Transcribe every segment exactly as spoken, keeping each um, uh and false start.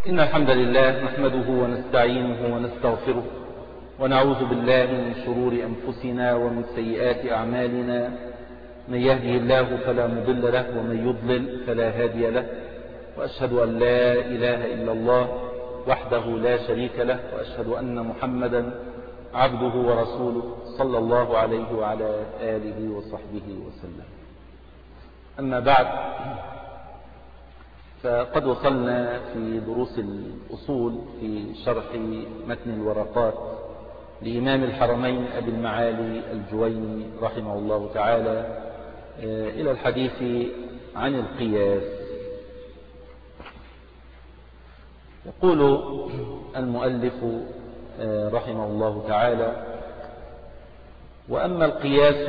إن الحمد لله نحمده ونستعينه ونستغفره ونعوذ بالله من شرور أنفسنا ومن سيئات أعمالنا. من يهده الله فلا مضل له ومن يضلل فلا هادي له، وأشهد أن لا إله إلا الله وحده لا شريك له، وأشهد أن محمدا عبده ورسوله صلى الله عليه وعلى آله وصحبه وسلم. أما بعد، فقد وصلنا في دروس الأصول في شرح متن الورقات لإمام الحرمين أبي المعالي الجويني رحمه الله تعالى إلى الحديث عن القياس. يقول المؤلف رحمه الله تعالى: وأما القياس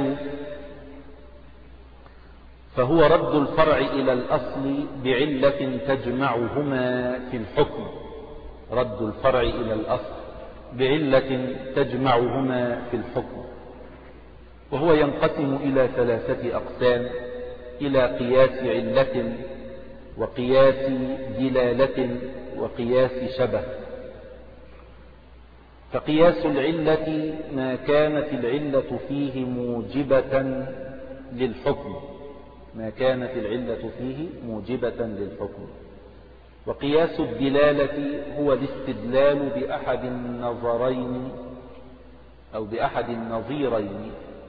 فهو رد الفرع إلى الأصل بعلة تجمعهما في الحكم. رد الفرع إلى الأصل بعلة تجمعهما في الحكم، وهو ينقسم إلى ثلاثة أقسام: إلى قياس علة، وقياس دلالة، وقياس شبه. فقياس العلة ما كانت العلة فيه موجبة للحكم ما كانت العلة فيه موجبة للحكم. وقياس الدلالة هو الاستدلال بأحد النظرين أو بأحد النظيرين،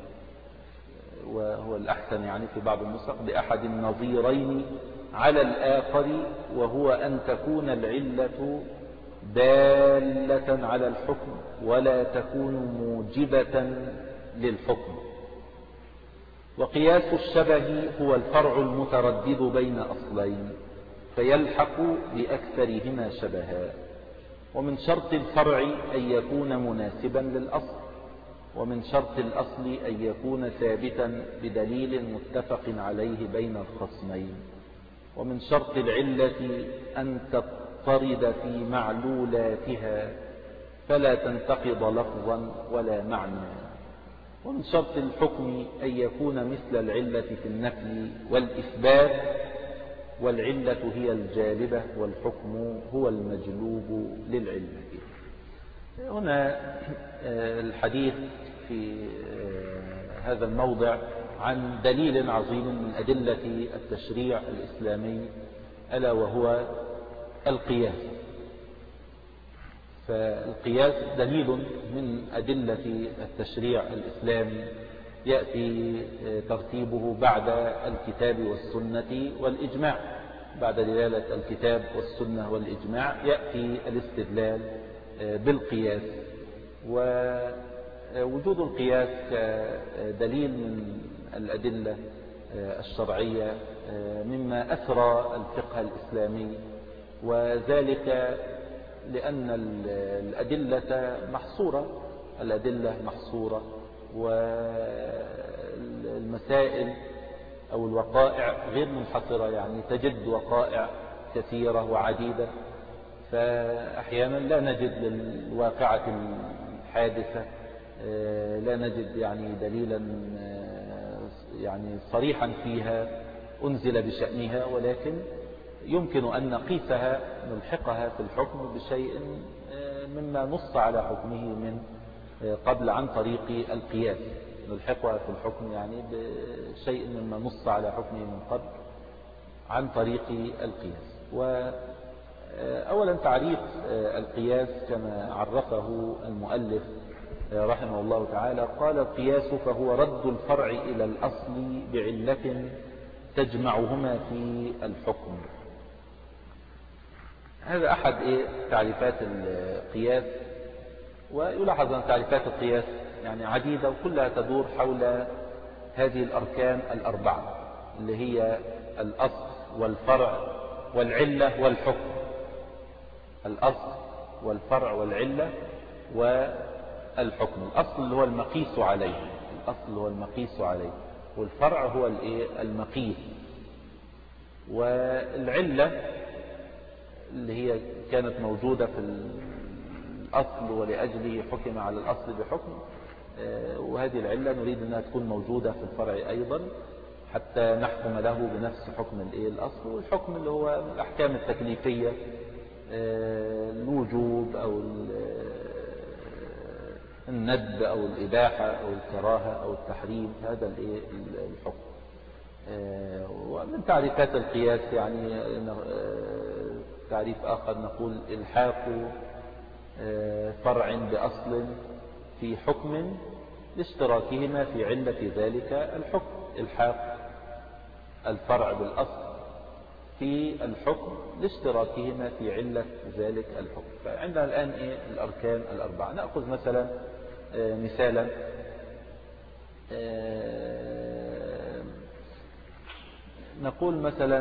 وهو الأحسن يعني في بعض النسخ بأحد النظيرين على الآخر، وهو أن تكون العلة دالة على الحكم ولا تكون موجبة للحكم. وقياس الشبه هو الفرع المتردد بين أصلين فيلحق بأكثرهما شبها. ومن شرط الفرع أن يكون مناسبا للأصل، ومن شرط الأصل أن يكون ثابتا بدليل متفق عليه بين الخصمين. ومن شرط العلة أن تضطرد في معلولاتها فلا تنتقض لفظا ولا معنى. ومن شرط الحكم أن يكون مثل العلة في النفي والإثبات، والعلة هي الجالبة والحكم هو المجلوب للعلة. هنا الحديث في هذا الموضع عن دليل عظيم من أدلة التشريع الإسلامي، ألا وهو القياس. فالقياس دليل من أدلة التشريع الإسلامي يأتي ترتيبه بعد الكتاب والسنة والإجماع. بعد دلالة الكتاب والسنة والإجماع يأتي الاستدلال بالقياس. ووجود القياس كدليل من الأدلة الشرعية مما أثرى الفقه الإسلامي، وذلك لأن الأدلة محصورة الأدلة محصورة والمسائل أو الوقائع غير منحصرة، يعني تجد وقائع كثيرة وعديدة. فأحيانا لا نجد للواقعة الحادثة لا نجد يعني دليلا يعني صريحا فيها أنزل بشأنها، ولكن يمكن أن نقيسها نلحقها في الحكم بشيء مما نص على حكمه من قبل عن طريق القياس. نلحقها في الحكم يعني بشيء مما نص على حكمه من قبل عن طريق القياس. وأولا تعريف القياس كما عرفه المؤلف رحمه الله تعالى: قال: القياس فهو رد الفرع إلى الأصل بعلة تجمعهما في الحكم. هذا أحد إيه تعريفات القياس. ويلاحظ أن تعريفات القياس يعني عديدة وكلها تدور حول هذه الأركان الأربعة اللي هي الأصل والفرع والعلة والحكم. الأصل والفرع والعلة والحكم. الأصل اللي هو المقيس عليه الأصل هو المقيس عليه والفرع هو المقيس. والعلة اللي هي كانت موجودة في الأصل ولأجله حكم على الأصل بحكم، وهذه العلة نريد أنها تكون موجودة في الفرع أيضا حتى نحكم له بنفس حكم الأصل. والحكم اللي هو الأحكام التكليفية الوجوب أو الندب أو الإباحة أو الكراهة أو التحريم، هذا الحكم. ومن تعريفات القياس يعني تعريف آخر نقول الحاق فرع بأصل في حكم لاشتراكهما في علة ذلك الحكم. الحاق الفرع بالأصل في الحكم لاشتراكهما في علة ذلك الحكم. فعندنا الآن إيه الأركان الأربعة. نأخذ مثلا مثالا نقول مثلا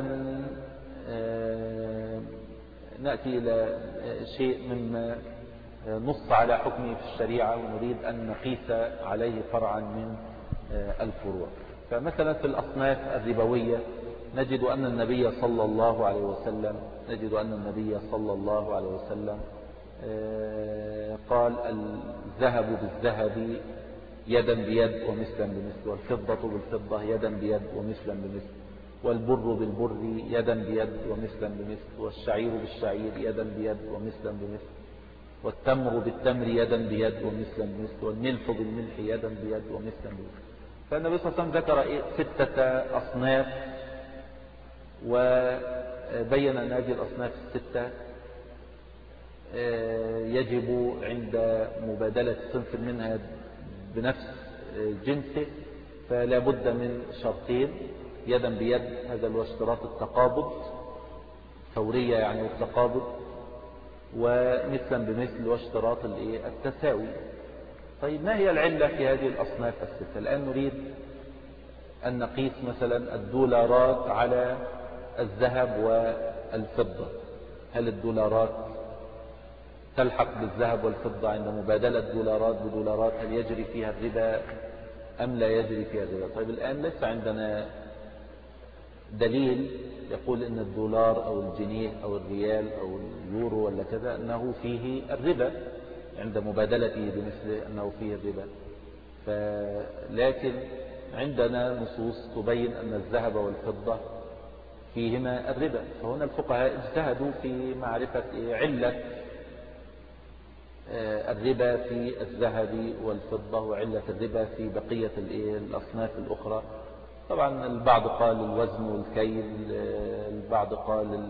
نأتي إلى شيء مما نص على حكمه في الشريعة ونريد أن نقيس عليه فرعا من الفروع. فمثلا في الأصناف الربوية نجد أن النبي صلى الله عليه وسلم نجد أن النبي صلى الله عليه وسلم قال الذهب بالذهب يدا بيد ومثلا بمثل، والفضة بالفضة يدا بيد ومثلا بمثل، والبر بالبر يدا بيد ومثلا بمثل، والشعير بالشعير يدا بيد ومثلا بمثل، والتمر بالتمر يدا بيد ومثلا بمثل، والملح بالملح يدا بيد ومثلا بمثل. فالنبي صلى الله عليه وسلم ذكر ستة أصناف وبين أن هذه الأصناف الستة يجب عند مبادلة صنف منها بنفس جنسه فلا بد من شرطين: يدا بيد، هذا هو اشتراط التقابض، فورية يعني التقابض، ومثلا بمثل واشتراط التساوي. طيب ما هي العلة في هذه الأصناف الستة؟ الآن نريد أن نقيس مثلا الدولارات على الذهب والفضة. هل الدولارات تلحق بالذهب والفضة عند مبادلة دولارات بدولارات؟ هل يجري فيها الربا أم لا يجري فيها الربا؟ طيب الآن ليس عندنا دليل يقول إن الدولار أو الجنيه أو الريال أو اليورو ولا كذا أنه فيه الربا عند مبادلته بمثله، أنه فيه الربا. لكن عندنا نصوص تبين أن الذهب والفضة فيهما الربا. فهنا الفقهاء اجتهدوا في معرفة علة الربا في الذهب والفضة وعلة الربا في بقية الأصناف الأخرى. طبعا البعض قال الوزن والكيل، البعض قال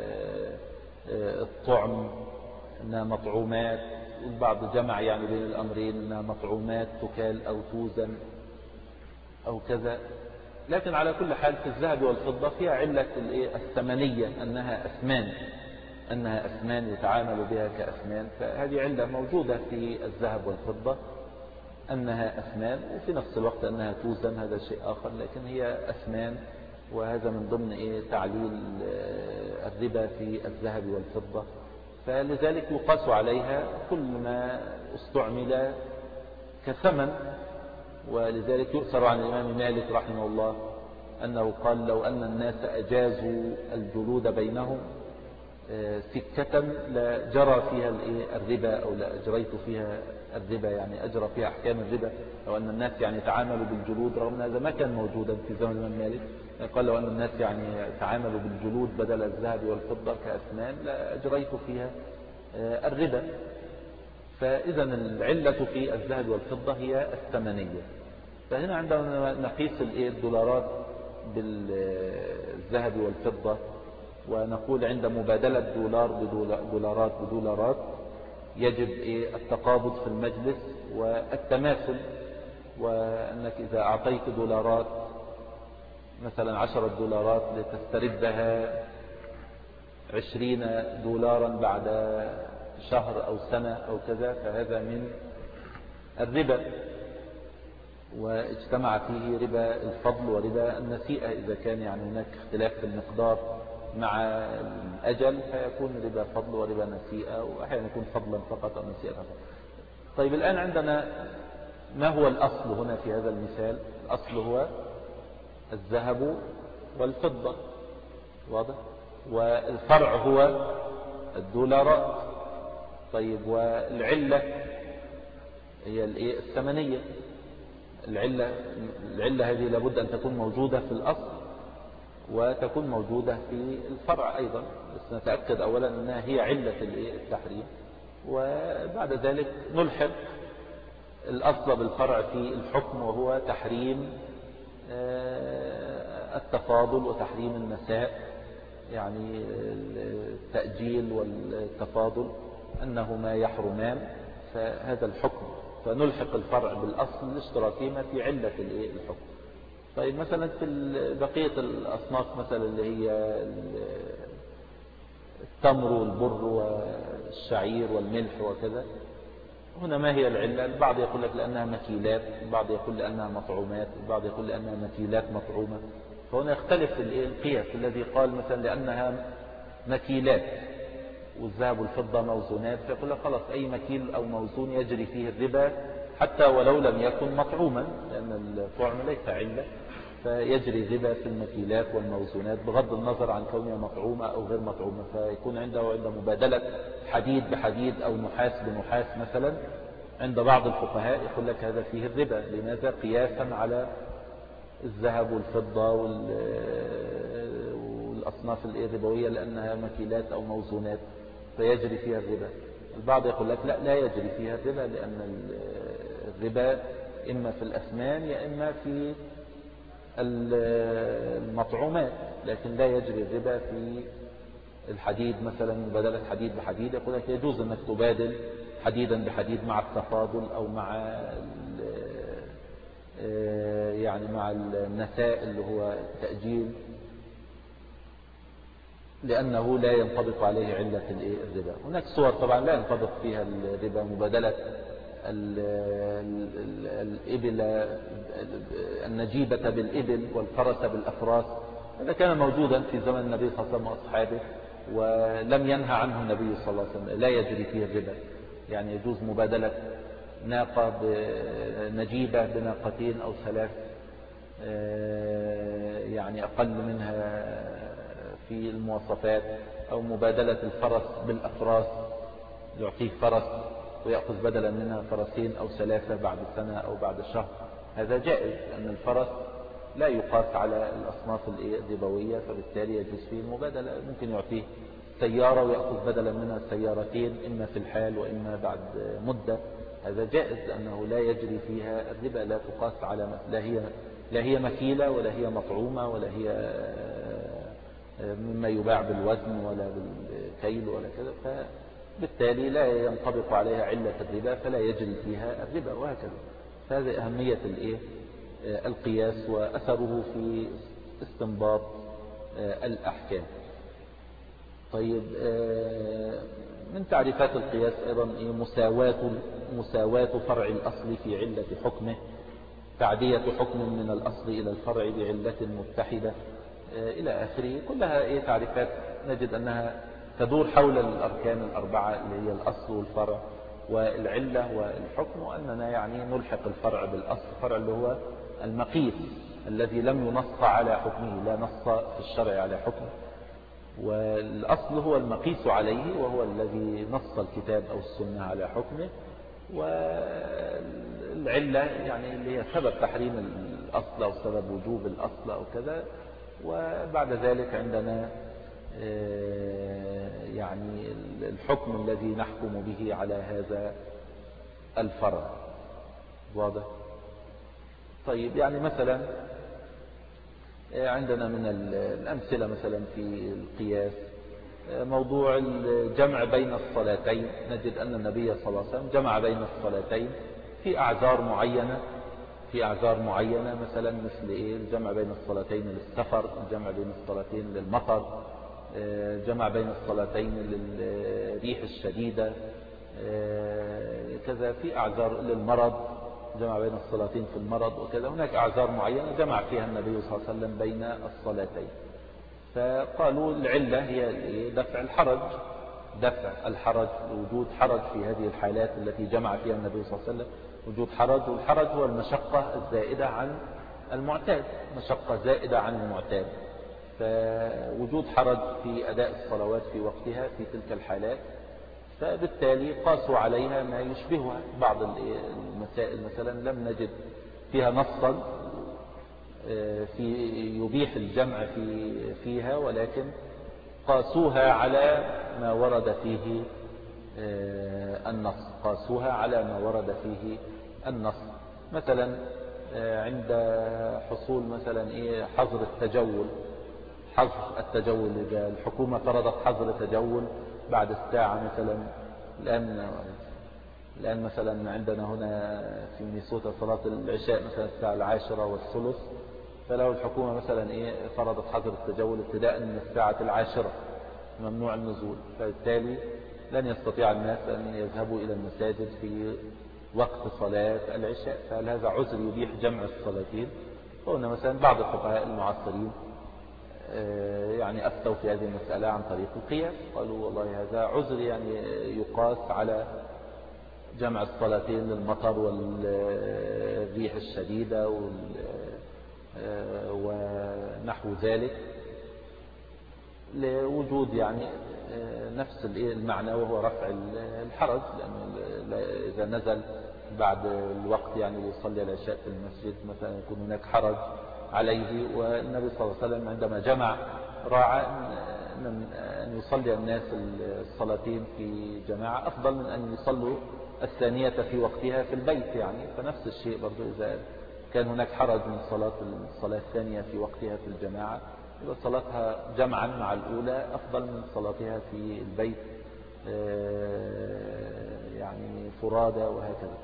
الطعم انها مطعومات، البعض جمع يعني بين الأمرين انها مطعومات تكال أو توزن أو كذا. لكن على كل حال في الذهب والفضة فيها علة الثمنية، أنها أثمان أنها أثمان يتعامل بها كأثمان. فهذه علة موجودة في الذهب والفضة أنها أثمان، وفي نفس الوقت أنها توزن، هذا شيء آخر، لكن هي أثمان، وهذا من ضمن إيه تعليل الربا في الذهب والفضة. فلذلك يقاس عليها كل ما استعمل كثمن. ولذلك يؤثر عن الإمام مالك رحمه الله أنه قال لو أن الناس أجازوا الجلود بينهم سكة لجرى فيها الربا أو لأجريت فيها الربا، يعني أجرى فيها أحكام الربا. لو أن الناس يعني تعاملوا بالجلود، رغم أن هذا ما كان موجودا في زمن الإمام مالك، قال لو أن الناس يعني تعاملوا بالجلود بدل الذهب والفضة كأثمان لأجريت فيها الربا. فإذا العلة في الذهب والفضة هي الثمنية. فهنا عندما نقيس الدولارات بالذهب والفضة ونقول عند مبادلة دولار بدولارات بدولارات يجب التقابض في المجلس والتماثل، وأنك إذا أعطيت دولارات مثلا عشرة دولارات لتستردها عشرين دولارا بعد شهر أو سنة أو كذا، فهذا من الربا، واجتمع فيه ربا الفضل وربا النسيئة. إذا كان يعني هناك اختلاف في المقدار مع الأجل فيكون ربا فضل وربا نسيئة، وأحيانا يكون فضلا فقط أو نسيئة فقط. طيب الآن عندنا ما هو الأصل هنا في هذا المثال؟ الأصل هو الذهب والفضة، واضح؟ والفرع هو الدولارات. طيب والعلة هي الثمنية. العلة, العلة هذه لابد أن تكون موجودة في الأصل، وتكون موجودة في الفرع أيضا، بس نتأكد أولا أنها هي علة التحريم، وبعد ذلك نلحق الأصل بالفرع في الحكم، وهو تحريم التفاضل وتحريم النساء، يعني التأجيل والتفاضل أنهما يحرمان، فهذا الحكم، فنلحق الفرع بالأصل لاشتراكهما في علة الحكم. طيب مثلا في بقية الأصناف مثلا اللي هي التمر والبر والشعير والملح وكذا، هنا ما هي العلة؟ البعض يقول لك لأنها مكيلات، البعض يقول لأنها مطعومات، البعض يقول لأنها مكيلات مطعومة. فهنا يختلف القياس. الذي قال مثلا لأنها مكيلات والذهب والفضة موزونات، فيقول لك خلاص أي مكيل أو موزون يجري فيه الربا حتى ولو لم يكن مطعوما، لأن الطعم ليس علة، فيجري الربا في المكيلات والموزونات بغض النظر عن كونها مطعومة أو غير مطعومة. فيكون عنده عند مبادلة حديد بحديد أو نحاس بنحاس مثلا، عند بعض الفقهاء يقول لك هذا فيه الربا. لماذا؟ قياسا على الذهب والفضة والأصناف الربوية لأنها مكيلات أو موزونات فيجري فيها الربا. البعض يقول لك لا لا يجري فيها الربا، لأن الربا إما في الأثمان يا إما في المطعومات، لكن لا يجري الربا في الحديد مثلا، مبادلة حديد بحديد. يقول لك يجوز أنك تبادل حديدا بحديد مع التفاضل أو مع يعني مع النساء اللي هو التأجيل، لأنه لا ينطبق عليه علة الربا. هناك صور طبعا لا ينطبق فيها الربا، مبادلة الإبل النجيبة بالإبل والفرس بالأفراس، هذا كان موجودا في زمن النبي صلى الله عليه وسلم وأصحابه، ولم ينهى عنه النبي صلى الله عليه وسلم، لا يجري فيه الربا. يعني يجوز مبادلة ناقة نجيبة بناقتين أو ثلاث، يعني أقل منها في المواصفات، أو مبادلة الفرس بالأفراس، يعطيه فرس ويأخذ بدلا منها فرسين أو ثلاثة بعد سنة أو بعد شهر، هذا جائز، لأن الفرس لا يقاس على الأصناف الربوية، فبالتالي يجوز فيه المبادلة. ممكن يعطيه سيارة ويأخذ بدلا منها سيارتين، إما في الحال وإما بعد مدة، هذا جائز لأنه لا يجري فيها الربا، لا تقاس على لا هي لا هي مكيلة ولا هي مطعومة ولا هي مما يباع بالوزن ولا بالكيل ولا كذا، فبالتالي لا ينطبق عليها علة الربا فلا يجري فيها الربا، وهكذا. فهذه أهمية الإيه القياس وأثره في استنباط الأحكام. طيب من تعريفات القياس أيضا مساواة مساواة فرع الأصل في علة حكمه، تعدية حكم من الأصل إلى الفرع بعلة متحدة إلى آخره. كلها إيه تعريفات نجد أنها تدور حول الأركان الأربعة اللي هي الأصل والفرع والعلة والحكم، وأننا يعني نلحق الفرع بالأصل، الفرع اللي هو المقيس الذي لم ينص على حكمه، لا نص في الشرع على حكمه، والأصل هو المقيس عليه وهو الذي نص الكتاب أو السنة على حكمه، والعلة يعني اللي هي سبب تحريم الأصل أو سبب وجوب الأصل أو كذا. وبعد ذلك عندنا يعني الحكم الذي نحكم به على هذا الفرع. واضح؟ طيب يعني مثلا عندنا من الأمثلة مثلا في القياس موضوع الجمع بين الصلاتين. نجد أن النبي صلى الله عليه وسلم جمع بين الصلاتين في أعذار معينة، في أعذار معينة مثلا مثل إيه الجمع بين الصلاتين للسفر، الجمع بين الصلاتين للمطر، الجمع بين الصلاتين للريح الشديدة، كذا في أعذار للمرض، جمع بين الصلاتين في المرض وكذا. هناك أعذار معينة جمع فيها النبي صلى الله عليه وسلم بين الصلاتين، فقالوا العلة هي دفع الحرج، دفع الحرج، وجود حرج في هذه الحالات التي جمع فيها النبي صلى الله عليه وسلم، وجود حرج، والحرج هو المشقة الزائدة عن المعتاد، مشقة زائدة عن المعتاد، فوجود حرج في أداء الصلوات في وقتها في تلك الحالات، فبالتالي قاسوا عليها ما يشبهها. بعض المسائل مثلا لم نجد فيها نصا في يبيح الجمع في فيها، ولكن قاسوها على ما ورد فيه النص قاسوها على ما ورد فيه النص. مثلا عند حصول مثلا إيه حظر التجول حظر التجول إذا الحكومة فرضت حظر تجول بعد الساعة مثلا، الآن الآن مثلا عندنا هنا في مينيسوتا صلاة العشاء مثلا الساعة العاشرة والثلث، فلو الحكومة مثلا إيه فرضت حظر التجول ابتداء من الساعة العاشرة ممنوع النزول، فبالتالي لن يستطيع الناس أن يذهبوا إلى المساجد في وقت صلاة العشاء. فهل هذا عذر يبيح جمع الصلاتين؟ فهنا مثلا بعض الفقهاء المعاصرين يعني أفتوا في هذه المسألة عن طريق القياس، قالوا والله هذا عذر يعني يقاس على جمع الصلاتين للمطر والريح الشديدة ونحو ذلك، لوجود يعني نفس المعنى وهو رفع الحرج، لأنه إذا نزل بعد الوقت يعني يصلي العشاء في المسجد مثلا يكون هناك حرج عليه. والنبي صلى الله عليه وسلم عندما جمع راعى أن يصلي الناس الصلاتين في جماعة أفضل من أن يصلوا الثانية في وقتها في البيت يعني. فنفس الشيء برضو إذا كان هناك حرج من صلاة الصلاة الثانية في وقتها في الجماعة، يبقى صلاتها جمعا مع الأولى أفضل من صلاتها في البيت يعني فرادى وهكذا.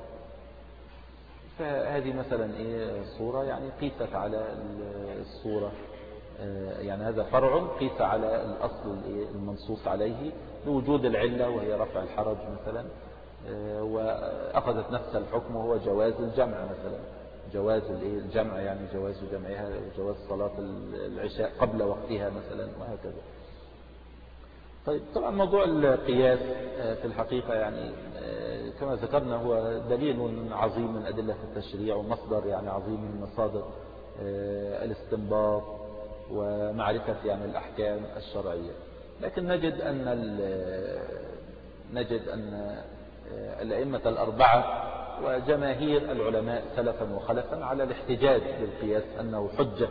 فهذه مثلا إيه صورة يعني قيست على الصورة، يعني هذا فرع قيس على الأصل المنصوص عليه لوجود العلة وهي رفع الحرج مثلا، وأخذت نفس الحكم وهو جواز الجمع مثلا، جواز الجمع يعني جواز جمعها وجواز صلاة العشاء قبل وقتها مثلا وهكذا. طيب طبعا موضوع القياس في الحقيقة يعني كما ذكرنا هو دليل عظيم من أدلة التشريع ومصدر يعني عظيم من مصادر الاستنباط ومعرفة يعني الأحكام الشرعية. لكن نجد أن نجد أن الأئمة الأربعة وجماهير العلماء سلفا وخلفا على الاحتجاج بالقياس أنه حجة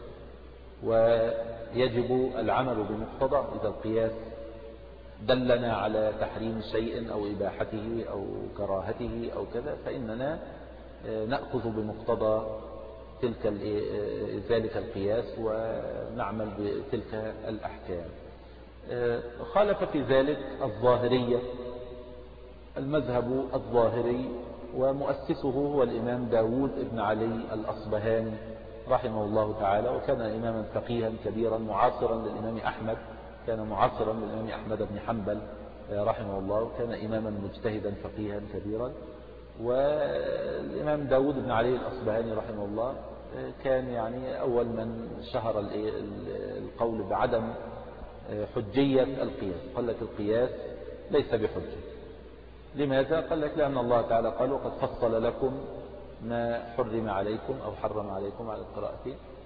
ويجب العمل بمقتضى. إذا القياس دلنا على تحريم شيء أو إباحته أو كراهته أو كذا فإننا نأخذ بمقتضى تلك ذلك القياس ونعمل بتلك الأحكام. خالف في ذلك الظاهرية، المذهب الظاهري ومؤسسه هو الإمام داود بن علي الأصبهاني رحمه الله تعالى، وكان إماما فقيها كبيرا معاصرا للإمام أحمد، كان معاصرا للإمام أحمد بن حنبل رحمه الله، وكان إماما مجتهدا فقيها كبيرا. والإمام داود بن علي الأصبهاني رحمه الله كان يعني أول من شهر القول بعدم حجية القياس، قال لك القياس ليس بحجة. لماذا؟ قال لك لأن الله تعالى قال وقد فصل لكم ما حرم عليكم أو حرم عليكم على القراءة،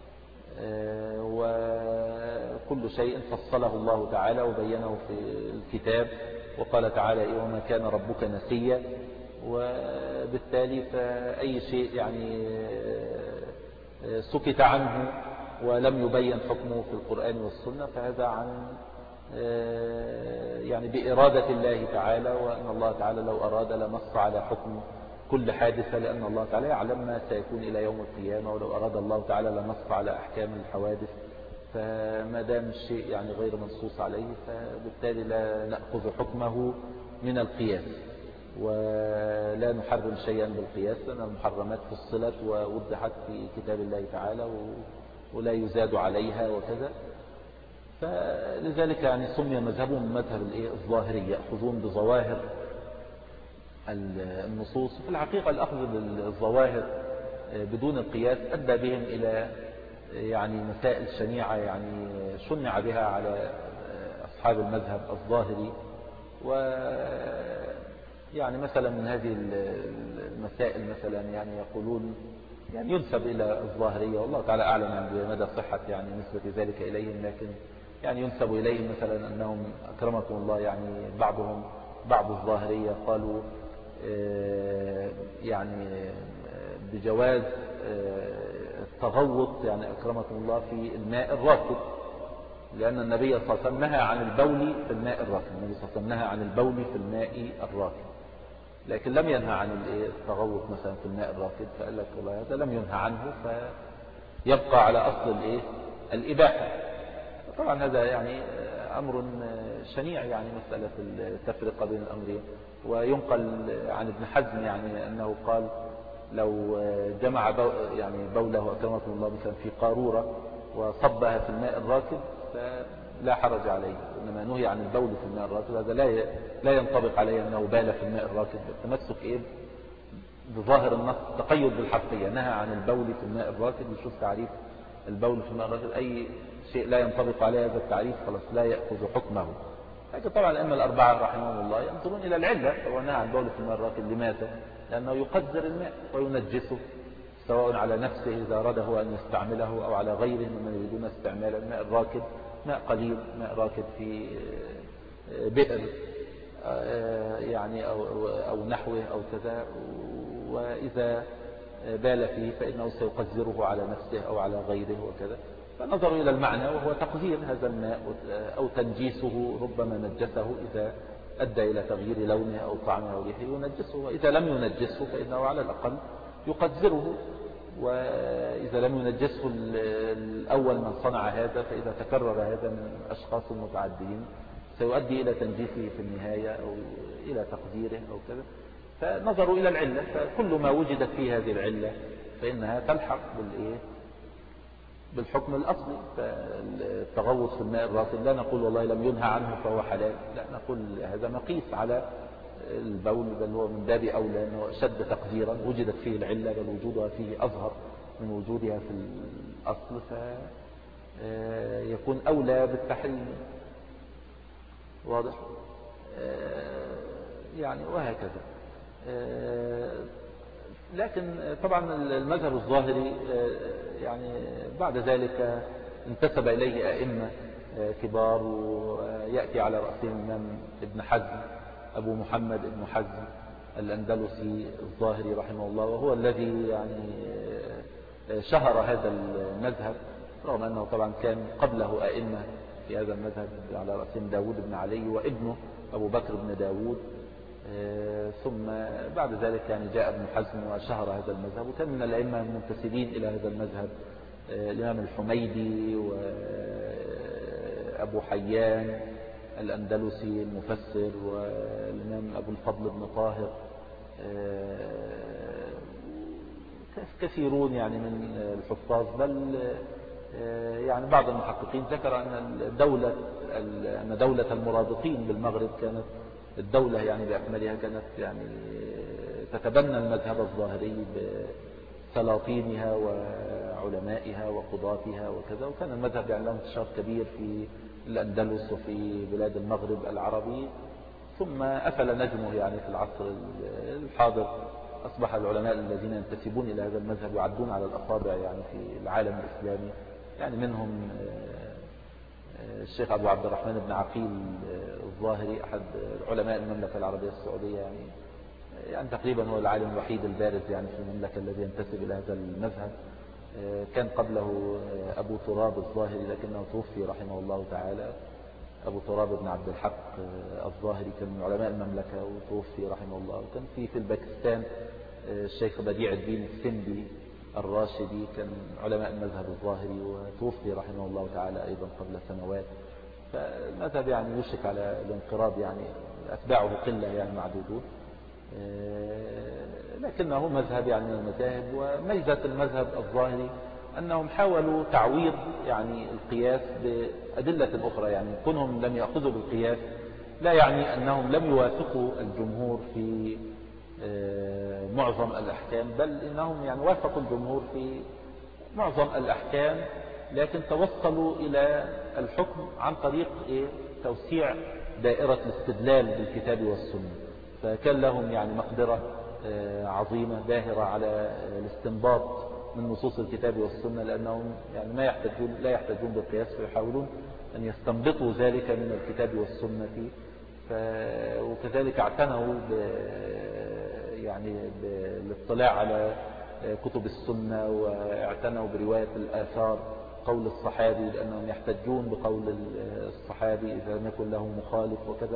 وكل شيء فصله الله تعالى وبينه في الكتاب، وقال تعالى وما كان ربك نسيا، وبالتالي فأي شيء يعني سكت عنه ولم يبين حكمه في القرآن والسنة فهذا عن يعني بإرادة الله تعالى، وأن الله تعالى لو أراد لنص على حكم كل حادثة، لأن الله تعالى يعلم ما سيكون إلى يوم القيامة، ولو أراد الله تعالى لنص على أحكام الحوادث. فما دام الشيء يعني غير منصوص عليه فبالتالي لا نأخذ حكمه من القياس ولا نحرم شيئا بالقياس، لأن المحرمات فصلت ووضحت في كتاب الله تعالى ولا يزاد عليها وكذا. فلذلك يعني سمي مذهبهم مذهب الظاهري، يأخذون بظواهر النصوص. في الحقيقة الأخذ بالظواهر بدون القياس أدى بهم إلى يعني مسائل شنيعة يعني شنع بها على أصحاب المذهب الظاهري. ويعني مثلا من هذه المسائل مثلا يعني يقولون يعني ينسب إلى الظاهرية، والله تعالى أعلم يعني بمدى صحة يعني نسبة ذلك إليهم، لكن يعني ينسب إليهم مثلا أنهم أكرمكم الله يعني بعضهم بعض الظاهرية قالوا يعني بجواز التغوط يعني أكرمكم الله في الماء الراكد، لأن النبي صلى الله عليه وسلم نهى عن البول في الماء الراكد. النبي صلى الله عليه وسلم نهى عن البول في الماء الراكد، لكن لم ينهى عن التغوط مثلا في الماء الراكد، فقال لك والله هذا لم ينهى عنه فيبقى على أصل الإيه الإباحة. طبعا هذا يعني أمر شنيع، يعني مسألة التفرقة بين الأمرين. وينقل عن ابن حزم يعني أنه قال لو جمع بو يعني بوله أكرمكم الله مثلا في قارورة وصبها في الماء الراكد فلا حرج عليه، إنما نهي عن البول في الماء الراكد. هذا لا لا ينطبق عليه أنه بال في الماء الراكد، التمسك إيه بظاهر النص، تقيد بالحرفية، نهى عن البول في الماء الراكد. نشوف تعريف البول في الماء الراكد، أي شيء لا ينطبق عليه هذا التعريف خلاص لا يأخذ حكمه. لكن طبعا الأئمة الأربعة رحمهم الله ينظرون إلى العلة، هو نهى عن البول في الماء الراكد لماذا؟ لأنه يقذر الماء وينجسه، سواء على نفسه إذا أراده أن يستعمله أو على غيره ممن يريدون استعمال الماء الراكد، ماء قليل، ماء راكد في بئر يعني أو, أو نحوه أو كذا، وإذا بال فيه فإنه سيقذره على نفسه أو على غيره وكذا. فنظروا إلى المعنى وهو تقذير هذا الماء أو تنجيسه، ربما نجسه إذا أدى إلى تغيير لونه أو طعمه أو ريحه ينجسه، وإذا لم ينجسه فإنه على الأقل يقذره. وإذا لم ينجسه الأول من صنع هذا، فإذا تكرر هذا من أشخاص متعددين سيؤدي إلى تنجيسه في النهاية أو إلى تقديره أو كذا. فنظروا إلى العلة، فكل ما وجدت فيه هذه العلة فإنها تلحق بالإيه بالحكم الأصلي. فالتغوط في الماء الراكد لا نقول والله لم ينهى عنه فهو حلال، لا نقول هذا مقيس على البول، بل هو من باب أولى أنه أشد تقديرا، وجدت فيه العلة بل وجودها فيه أظهر من وجودها في الأصل، فيكون أولى بالتحريم. واضح يعني وهكذا. لكن طبعا المذهب الظاهري يعني بعد ذلك انتسب إليه أئمة كبار، ويأتي على رأسهم الإمام ابن حزم، أبو محمد ابن حزم الأندلسي الظاهري رحمه الله، وهو الذي يعني شهر هذا المذهب، رغم أنه طبعا كان قبله أئمة في هذا المذهب على رأسهم داود بن علي وابنه أبو بكر بن داود. ثم بعد ذلك يعني جاء ابن حزم وشهر هذا المذهب، وكان من الأئمة المنتسبين إلى هذا المذهب الإمام الحميدي وأبو حيان الأندلسي المفسر، والإمام أبو الفضل بن طاهر، كثيرون يعني من الحفاظ. بل يعني بعض المحققين ذكر أن الدولة أن دولة المرابطين بالمغرب كانت الدولة يعني بأكملها كانت يعني تتبنى المذهب الظاهري بسلاطينها وعلمائها وقضاتها وكذا، وكان المذهب يعني له انتشار كبير في الأندلس وفي بلاد المغرب العربي. ثم أفل نجمه يعني في العصر الحاضر، أصبح العلماء الذين ينتسبون إلى هذا المذهب يعدون على الأصابع يعني في العالم الإسلامي، يعني منهم الشيخ أبو عبد الرحمن بن عقيل الظاهري أحد علماء المملكة العربية السعودية، يعني يعني تقريبا هو العالم الوحيد البارز يعني في المملكة الذي ينتسب إلى هذا المذهب. كان قبله أبو تراب الظاهري لكنه توفي رحمه الله تعالى، أبو تراب بن عبد الحق الظاهري كان من علماء المملكة وتوفي رحمه الله. وكان في في الباكستان الشيخ بديع الدين السندي الراشدي كان علماء المذهب الظاهري وتوفي رحمه الله تعالى أيضا قبل سنوات. فالمذهب يعني يشك على الانقراض، يعني أتباعه قلة يعني معدودون، لكنه مذهب يعني من المذاهب. وميزة المذهب الظاهري أنهم حاولوا تعويض يعني القياس بأدلة أخرى، يعني كونهم لم يأخذوا بالقياس لا يعني أنهم لم يوافقوا الجمهور في معظم الأحكام، بل إنهم يعني وافقوا الجمهور في معظم الأحكام، لكن توصلوا إلى الحكم عن طريق إيه؟ توسيع دائرة الاستدلال بالكتاب والسنة. فكان لهم يعني مقدرة عظيمة باهرة على الاستنباط من نصوص الكتاب والسنة، لأنهم يعني ما يحتاجون لا يحتاجون بالقياس، فيحاولون أن يستنبطوا ذلك من الكتاب والسنة. ف... وكذلك اعتنوا ب... يعني بالاطلاع على كتب السنة واعتنوا برواية الآثار قول الصحابي، لأنهم يحتجون بقول الصحابي إذا لم يكن له مخالف وكذا.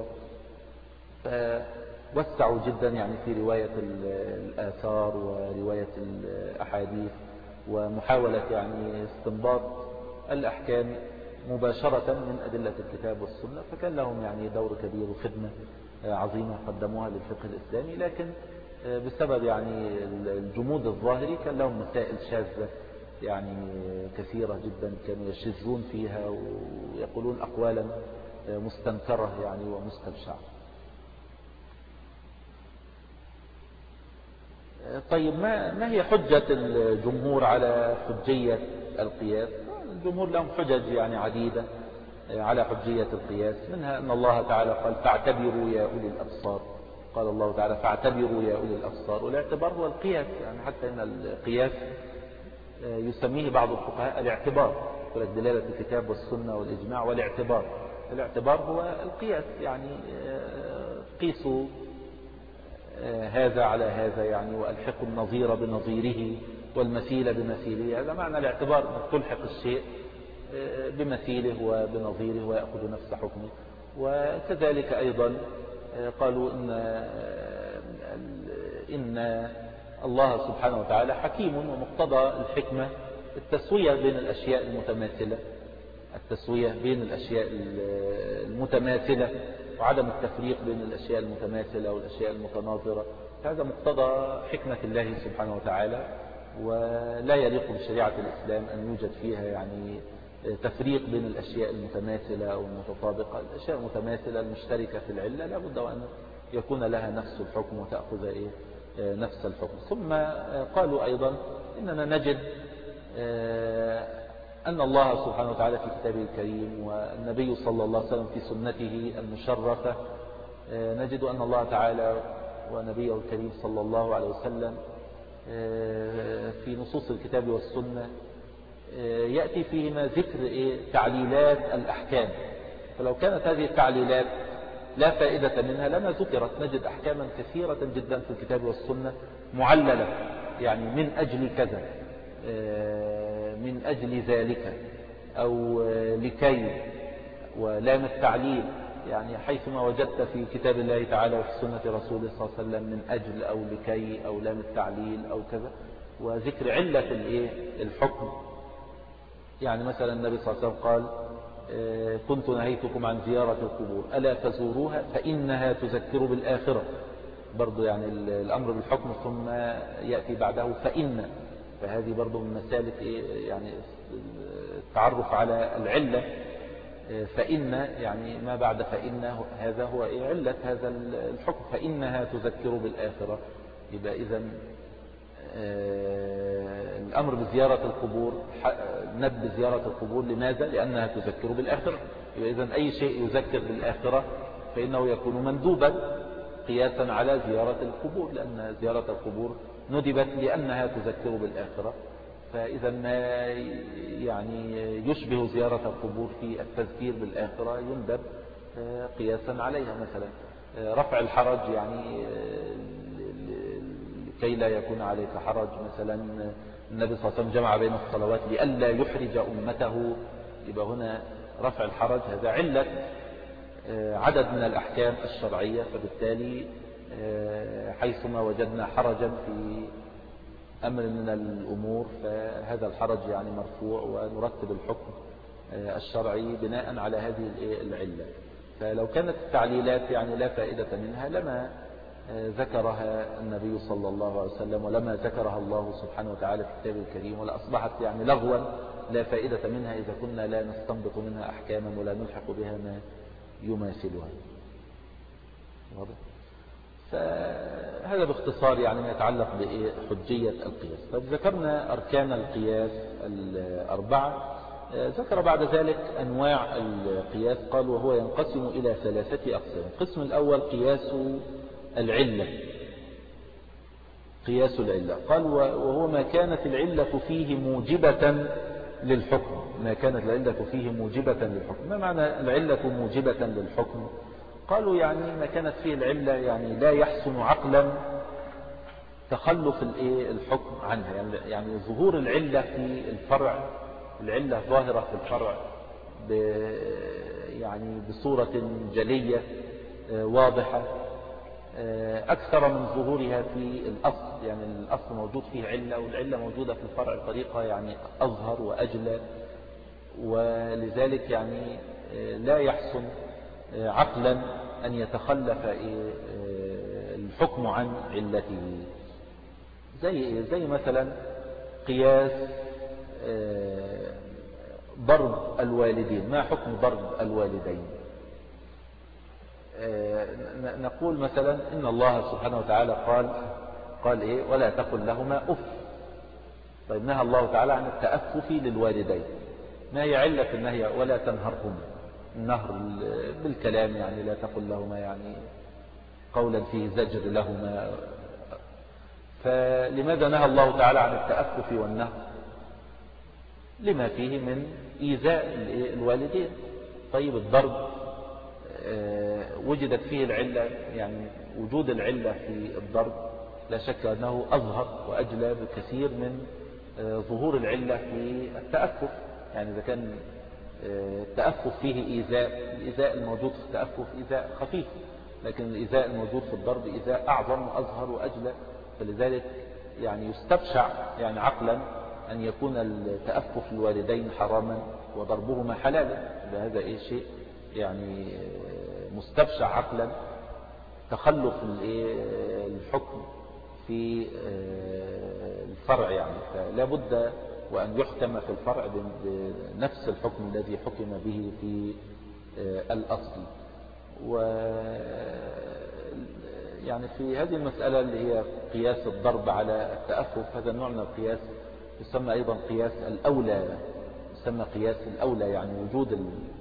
فوسعوا جدا يعني في رواية الآثار ورواية الأحاديث ومحاولة يعني استنباط الأحكام مباشرة من أدلة الكتاب والسنة. فكان لهم يعني دور كبير وخدمة عظيمة قدموها للفقه الإسلامي، لكن بسبب يعني الجمود الظاهري كان لهم مسائل شاذة يعني كثيرة جدا، كانوا يشذون فيها ويقولون أقوالا مستنكرة يعني ومستبشعة. طيب ما ما هي حجة الجمهور على حجية القياس؟ الجمهور لهم حجج يعني عديدة على حجية القياس، منها أن الله تعالى قال فاعتبروا يا أولي الأبصار، قال الله تعالى فاعتبروا يا أولي الأبصار، والاعتبار هو القياس، يعني حتى أن القياس يسميه بعض الفقهاء الاعتبار، يقول لك دلالة الكتاب والسنة والإجماع والاعتبار. الاعتبار هو القياس، يعني قيسوا هذا على هذا يعني وألحقوا النظير بنظيره والمثيل بمثيله، هذا معنى الاعتبار، تلحق الشيء بمثيله وبنظيره ويأخذ نفس حكمه. وكذلك أيضا قالوا إن, إن الله سبحانه وتعالى حكيم، ومقتضى الحكمة التسوية بين الأشياء المتماثلة، التسوية بين الأشياء المتماثلة وعدم التفريق بين الأشياء المتماثلة والأشياء المتناظرة. هذا مقتضى حكمة الله سبحانه وتعالى، ولا يليق بشريعة الإسلام أن يوجد فيها يعني تفريق بين الأشياء المتماثلة أو المتطابقة. الأشياء المتماثلة المشتركة في العلة لا بد وأن يكون لها نفس الحكم وتأخذ إيه نفس الحكم. ثم قالوا أيضا إننا نجد أن الله سبحانه وتعالى في كتابه الكريم والنبي صلى الله عليه وسلم في سنته المشرفة، نجد أن الله تعالى ونبيه الكريم صلى الله عليه وسلم في نصوص الكتاب والسنة يأتي فيهما ذكر تعليلات الأحكام. فلو كانت هذه التعليلات لا فائدة منها لما ذكرت. نجد أحكاما كثيرة جدا في الكتاب والسنة معللة، يعني من أجل كذا، من أجل ذلك، أو لكي، ولام التعليل، يعني حيثما وجدت في كتاب الله تعالى وفي سنة رسوله صلى الله عليه وسلم من أجل أو لكي أو لام التعليل أو كذا، وذكر علة الحكم. يعني مثلا النبي صلى الله عليه وسلم قال كنت نهيتكم عن زيارة القبور ألا فزوروها فإنها تذكر بالآخرة، برضو يعني الأمر بالحكم ثم يأتي بعده فإن، فهذه برضو من مسالك يعني التعرف على العلة. فإن يعني ما بعد فإن هذا هو علة هذا الحكم، فإنها تذكر بالآخرة. يبقى إذن الأمر بزيارة القبور ند بزيارة القبور، لماذا؟ لأنها تذكر بالآخرة. يبقى إذن أي شيء يذكر بالآخرة فإنه يكون مندوبا قياسا على زيارة القبور، لأن زيارة القبور ندبت لأنها تذكر بالآخرة. فإذا ما يعني يشبه زيارة القبور في التذكير بالآخرة يندب قياسا عليها. مثلا رفع الحرج، يعني كي لا يكون عليك حرج. مثلا النبي صلى الله عليه وسلم جمع بين الصلوات لئلا يحرج أمته، يبقى هنا رفع الحرج هذا علة عدد من الأحكام الشرعية. فبالتالي حيثما وجدنا حرجا في أمر من الأمور فهذا الحرج يعني مرفوع، ونرتب الحكم الشرعي بناء على هذه العلة. فلو كانت التعليلات يعني لا فائدة منها لما ذكرها النبي صلى الله عليه وسلم ولما ذكرها الله سبحانه وتعالى في كتابه الكريم، ولا أصبحت يعني لغوا لا فائدة منها إذا كنا لا نستنبط منها أحكاما ولا نلحق بها ما يماثلها. واضح؟ فهذا باختصار يعني ما يتعلق بحجية القياس. فذكرنا أركان القياس الأربعة. ذكر بعد ذلك أنواع القياس، قال وهو ينقسم إلى ثلاثة أقسام. القسم الأول قياس العلة، قياس العلة قال وهو ما كانت العلة فيه موجبة للحكم. ما كانت العلة فيه موجبة للحكم. ما معنى العلة موجبة للحكم؟ قالوا يعني ما كانت فيه العلة يعني لا يحسن عقلا تخلف الايه الحكم عنها، يعني يعني ظهور العلة في الفرع، العلة ظاهرة في الفرع ب يعني بصورة جلية واضحة أكثر من ظهورها في الأصل. يعني الأصل موجود فيه علة، والعلة موجودة في الفرع بطريقة يعني أظهر وأجلى، ولذلك يعني لا يحسن عقلا أن يتخلف الحكم عن علته. زي زي مثلا قياس ضرب الوالدين. ما حكم ضرب الوالدين؟ نقول مثلا إن الله سبحانه وتعالى قال قال إيه؟ ولا تقل لهما أف. طيب نهى الله تعالى عن التأفف للوالدين، ما هي علة النهي ولا تنهرهما؟ النهر بالكلام، يعني لا تقل لهما يعني قولا فيه زجر لهما. فلماذا نهى الله تعالى عن التأفف والنهر؟ لما فيه من إيذاء الوالدين. طيب الضرب وجدت فيه العلة، يعني وجود العلة في الضرب لا شك أنه أظهر وأجلى بكثير من ظهور العلة في التأفف. يعني إذا كان التأفف فيه إيذاء، الإيذاء الموجود في التأفف إيذاء خفيف، لكن الإيذاء الموجود في الضرب إيذاء أعظم وأظهر وأجلى. فلذلك يعني يستبشع يعني عقلا أن يكون التأفف الوالدين حراما وضربهما حلالا. هذا إيه شيء يعني مستبشع عقلا، تخلف الحكم في الفرع. يعني فلا بد وأن يحكم في الفرع بنفس الحكم الذي حكم به في الأصل. و يعني في هذه المسألة اللي هي قياس الضرب على التأفف، هذا النوع من القياس يسمى أيضا قياس الأولى، يسمى قياس الأولى. يعني وجود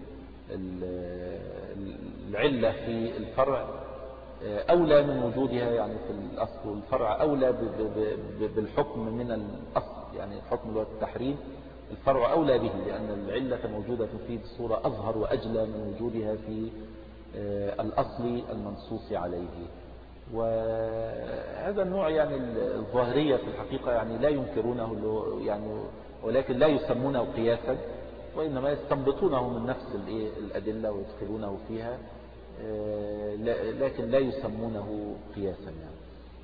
العلة في الفرع أولى من وجودها يعني في الأصل، والفرع أولى بالحكم من الأصل. يعني الحكم اللي هو التحريم الفرع أولى به، لأن العلة موجودة فيه بصورة أظهر وأجلى من وجودها في الأصل المنصوص عليه. وهذا النوع يعني الظاهرية في الحقيقة يعني لا ينكرونه يعني، ولكن لا يسمونه قياسا، وإنما يستنبطونه من نفس الأدلة ويدخلونه فيها، لكن لا يسمونه قياسا. يعني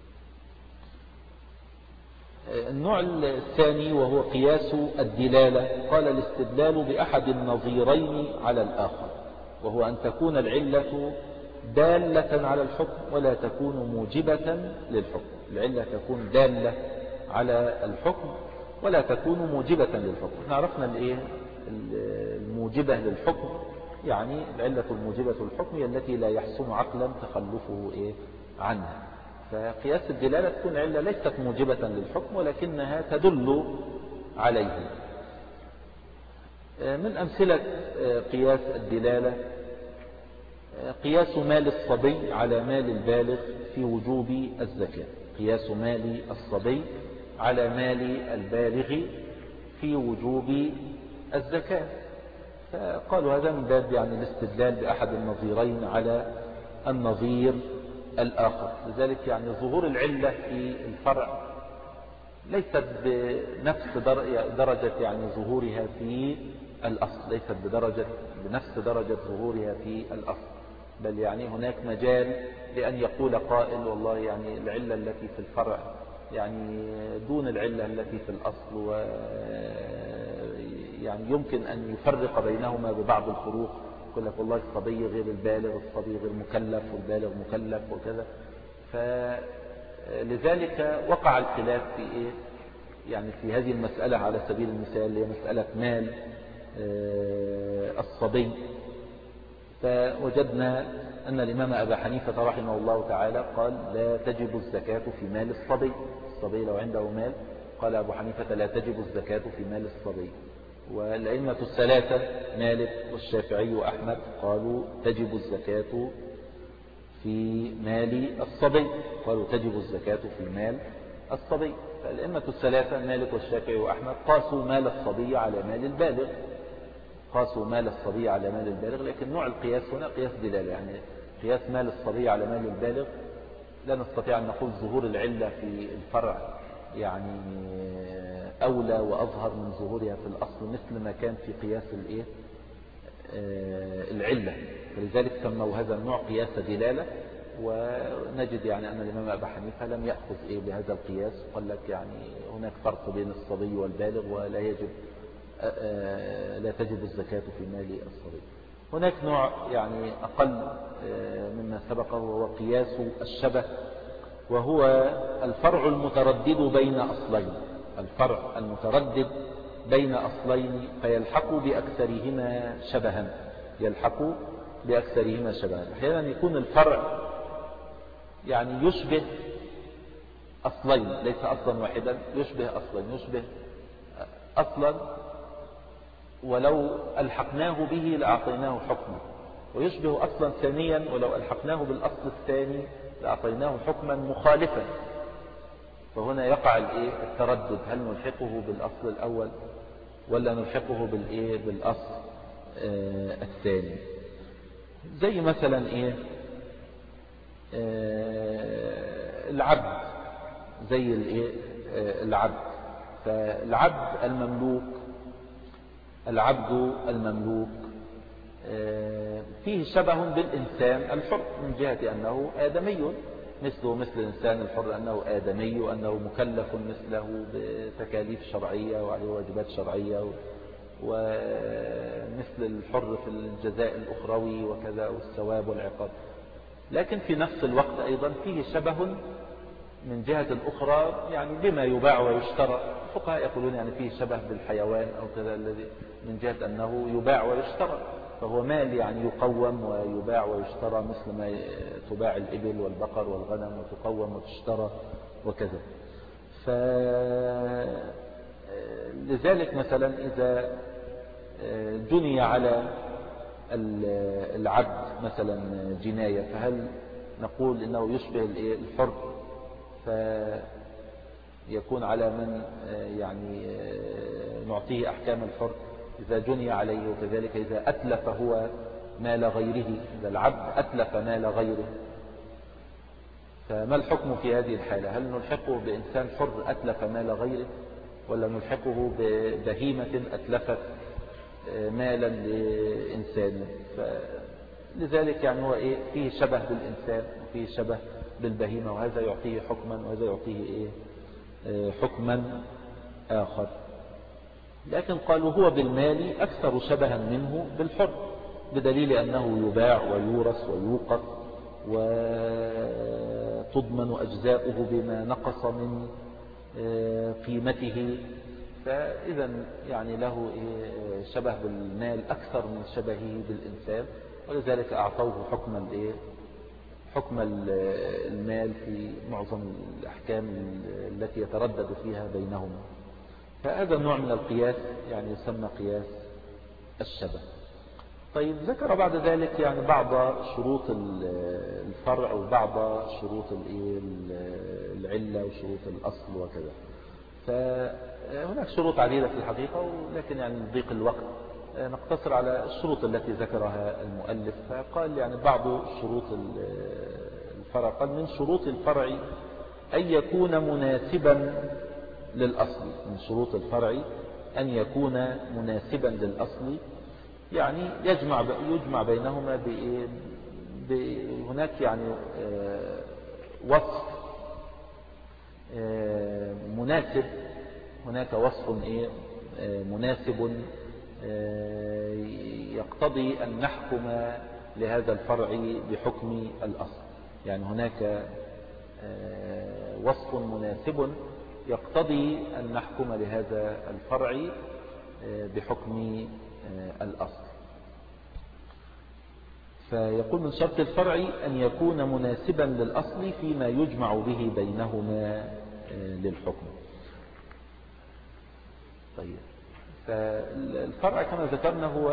النوع الثاني وهو قياس الدلالة. قال الاستدلال بأحد النظيرين على الآخر، وهو أن تكون العلة دالة على الحكم ولا تكون موجبة للحكم. العلة تكون دالة على الحكم ولا تكون موجبة للحكم. احنا عرفنا الايه الموجبة للحكم، يعني العلة الموجبة للحكم هي التي لا يحسن عقلا تخلفه ايه عنها. فقياس الدلالة تكون علة ليست موجبة للحكم ولكنها تدل عليه. من أمثلة قياس الدلالة قياس مال الصبي على مال البالغ في وجوب الزكاة. قياس مال الصبي على مال البالغ في وجوب الزكاة. فقالوا هذا من باب يعني الاستدلال بأحد النظيرين على النظير الآخر. لذلك يعني ظهور العلة في الفرع ليست بنفس درجة يعني ظهورها في الأصل، ليست بدرجة بنفس درجة ظهورها في الأصل، بل يعني هناك مجال لأن يقول قائل والله يعني العلة التي في الفرع يعني دون العلة التي في الأصل، و يعني يمكن أن يفرق بينهما ببعض الفروق. يقول لك والله الصبي غير البالغ، الصبي غير مكلف والبالغ مكلف وكذا. فلذلك وقع الخلاف في إيه؟ يعني في هذه المسألة على سبيل المثال هي مسألة مال الصبي. فوجدنا أن الإمام أبا حنيفة رحمه الله تعالى قال لا تجب الزكاة في مال الصبي. الصبي لو عنده مال، قال أبو حنيفة لا تجب الزكاة في مال الصبي. والأئمة الثلاثة مالك والشافعي وأحمد قالوا تجب الزكاة في مال الصبي، قالوا تجب الزكاة في مال الصبي. فالأئمة الثلاثة مالك والشافعي وأحمد قاسوا مال الصبي على مال البالغ، قاسوا مال الصبي على مال البالغ. لكن نوع القياس هنا قياس دلالة، يعني قياس مال الصبي على مال البالغ لا نستطيع أن نقول ظهور العلة في الفرع يعني أولى وأظهر من ظهورها في الأصل مثل ما كان في قياس الإيه العلة. فلذلك سموا هذا النوع قياس دلالة. ونجد يعني أن الإمام أبا حنيفة لم يأخذ إيه بهذا القياس، وقال لك يعني هناك فرق بين الصبي والبالغ ولا يجب لا تجب الزكاة في مال الصبي. هناك نوع يعني أقل مما سبقه وهو قياس الشبه، وهو الفرع المتردد بين أصلين. الفرع المتردد بين أصلين فيلحق بأكثرهما شبها يلحق بأكثرهما شبها. أحيانا يكون الفرع يعني يشبه أصلين ليس أصلا واحدا، يشبه أصلين، يشبه أصلا ولو ألحقناه به لأعطيناه حكما، ويشبه أصلا ثانيا ولو ألحقناه بالأصل الثاني لأعطيناه حكما مخالفا. فهنا يقع التردد، هل نلحقه بالأصل الأول ولا نلحقه بالإيه بالأصل آه الثاني. زي مثلا إيه آه العبد، زي الإيه آه العبد. فالعبد المملوك العبد المملوك آه فيه شبه بالإنسان الحر من جهة أنه آدمي مثله مثل الإنسان الحر، أنه آدمي وأنه مكلف مثله بتكاليف شرعية وعليه واجبات شرعية، ومثل الحر في الجزاء الأخروي وكذا والثواب والعقاب. لكن في نفس الوقت أيضا فيه شبه من جهة أخرى يعني بما يباع ويشترى. الفقهاء يقولون يعني فيه شبه بالحيوان أو كذا الذي من جهة أنه يباع ويشترى، فهو مال يعني يقوم ويباع ويشترى مثل ما تباع الإبل والبقر والغنم وتقوم وتشترى وكذا. فلذلك مثلا إذا جني على العبد مثلا جناية، فهل نقول إنه يشبه الحر فيكون على من يعني نعطيه أحكام الحر إذا جني عليه؟ وكذلك إذا أتلف هو مال غيره، إذا العبد أتلف مال غيره، فما الحكم في هذه الحالة؟ هل نلحقه بإنسان حر أتلف مال غيره ولا نلحقه ببهيمة أتلفت مالا لإنسان؟ فلذلك يعني هو إيه فيه شبه بالإنسان وفيه شبه بالبهيمة، وهذا يعطيه حكما وهذا يعطيه إيه حكما آخر. لكن قالوا هو بالمال أكثر شبها منه بالحر، بدليل أنه يباع ويورث ويوقف وتضمن أجزاؤه بما نقص من قيمته. فإذا يعني له شبه بالمال أكثر من شبهه بالإنسان، ولذلك أعطوه حكم الإيه حكم المال في معظم الأحكام التي يتردد فيها بينهما. فهذا النوع من القياس يعني يسمى قياس الشبه. طيب ذكر بعد ذلك يعني بعض شروط الفرع وبعض شروط العلة وشروط الأصل وكذا. فهناك شروط عديدة في الحقيقة، ولكن يعني ضيق الوقت نقتصر على الشروط التي ذكرها المؤلف. فقال يعني بعض شروط الفرع، قال من شروط الفرع أن يكون مناسبا للأصل. من شروط الفرع أن يكون مناسبا للأصل، يعني يجمع يجمع بينهما هناك يعني وصف مناسب، هناك وصف إيه مناسب يقتضي أن نحكم لهذا الفرع بحكم الأصل. يعني هناك وصف مناسب يقتضي أن نحكم لهذا الفرع بحكم الأصل. فيقول من شرط الفرع أن يكون مناسبا للأصل فيما يجمع به بينهما للحكم. طيب، فالفرع كما ذكرنا هو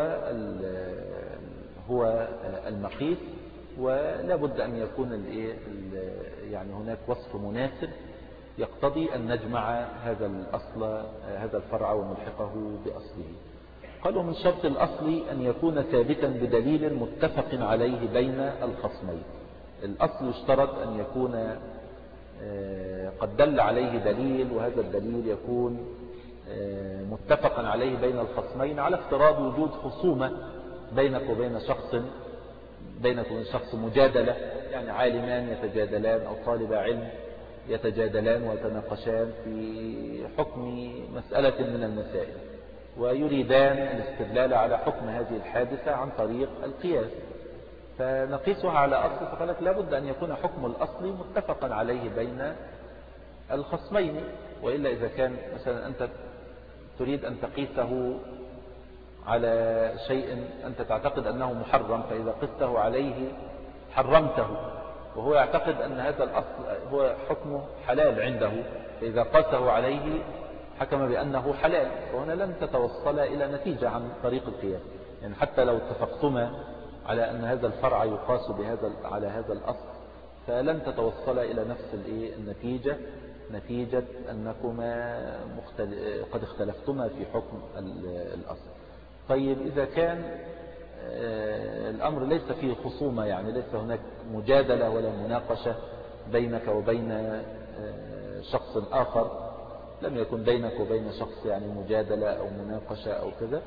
هو المقيس، ولا بد أن يكون يعني هناك وصف مناسب يقتضي أن نجمع هذا الأصل هذا الفرع ونلحقه بأصله. قالوا من شرط الأصل أن يكون ثابتا بدليل متفق عليه بين الخصمين. الأصل يشترط أن يكون قد دل عليه دليل، وهذا الدليل يكون متفقا عليه بين الخصمين، على افتراض وجود خصومة بينك وبين شخص بينك وبين شخص مجادلة، يعني عالمان يتجادلان أو طالب علم يتجادلان ويتناقشان في حكم مسألة من المسائل، ويريدان الاستدلال على حكم هذه الحادثة عن طريق القياس، فنقيسها على أصل، فقال لك لابد أن يكون حكم الأصل متفقا عليه بين الخصمين، وإلا إذا كان مثلا أنت تريد أن تقيسه على شيء أنت تعتقد أنه محرم، فإذا قسته عليه حرمته، وهو يعتقد أن هذا الأصل هو حكمه حلال عنده، فإذا قاسه عليه حكم بأنه حلال، وهنا لن تتوصل إلى نتيجة عن طريق القياس. يعني حتى لو اتفقتما على أن هذا الفرع يقاس بهذا على هذا الأصل، فلن تتوصل إلى نفس النتيجة، نتيجة أنكما مختل... قد اختلفتما في حكم الأصل. طيب إذا كان الأمر ليس فيه خصومة، يعني ليس هناك مجادلة ولا مناقشة بينك وبين شخص آخر، لم يكن بينك وبين شخص يعني مجادلة أو مناقشة أو كذا،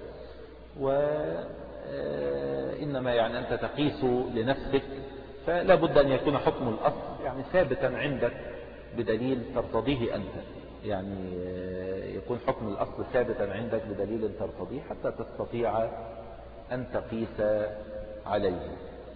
وإنما يعني أنت تقيس لنفسك، فلا بد أن يكون حكم الأصل يعني ثابتا عندك بدليل ترتضيه أنت، يعني يكون حكم الأصل ثابتا عندك بدليل ترتضيه حتى تستطيع أن تقيس عليه.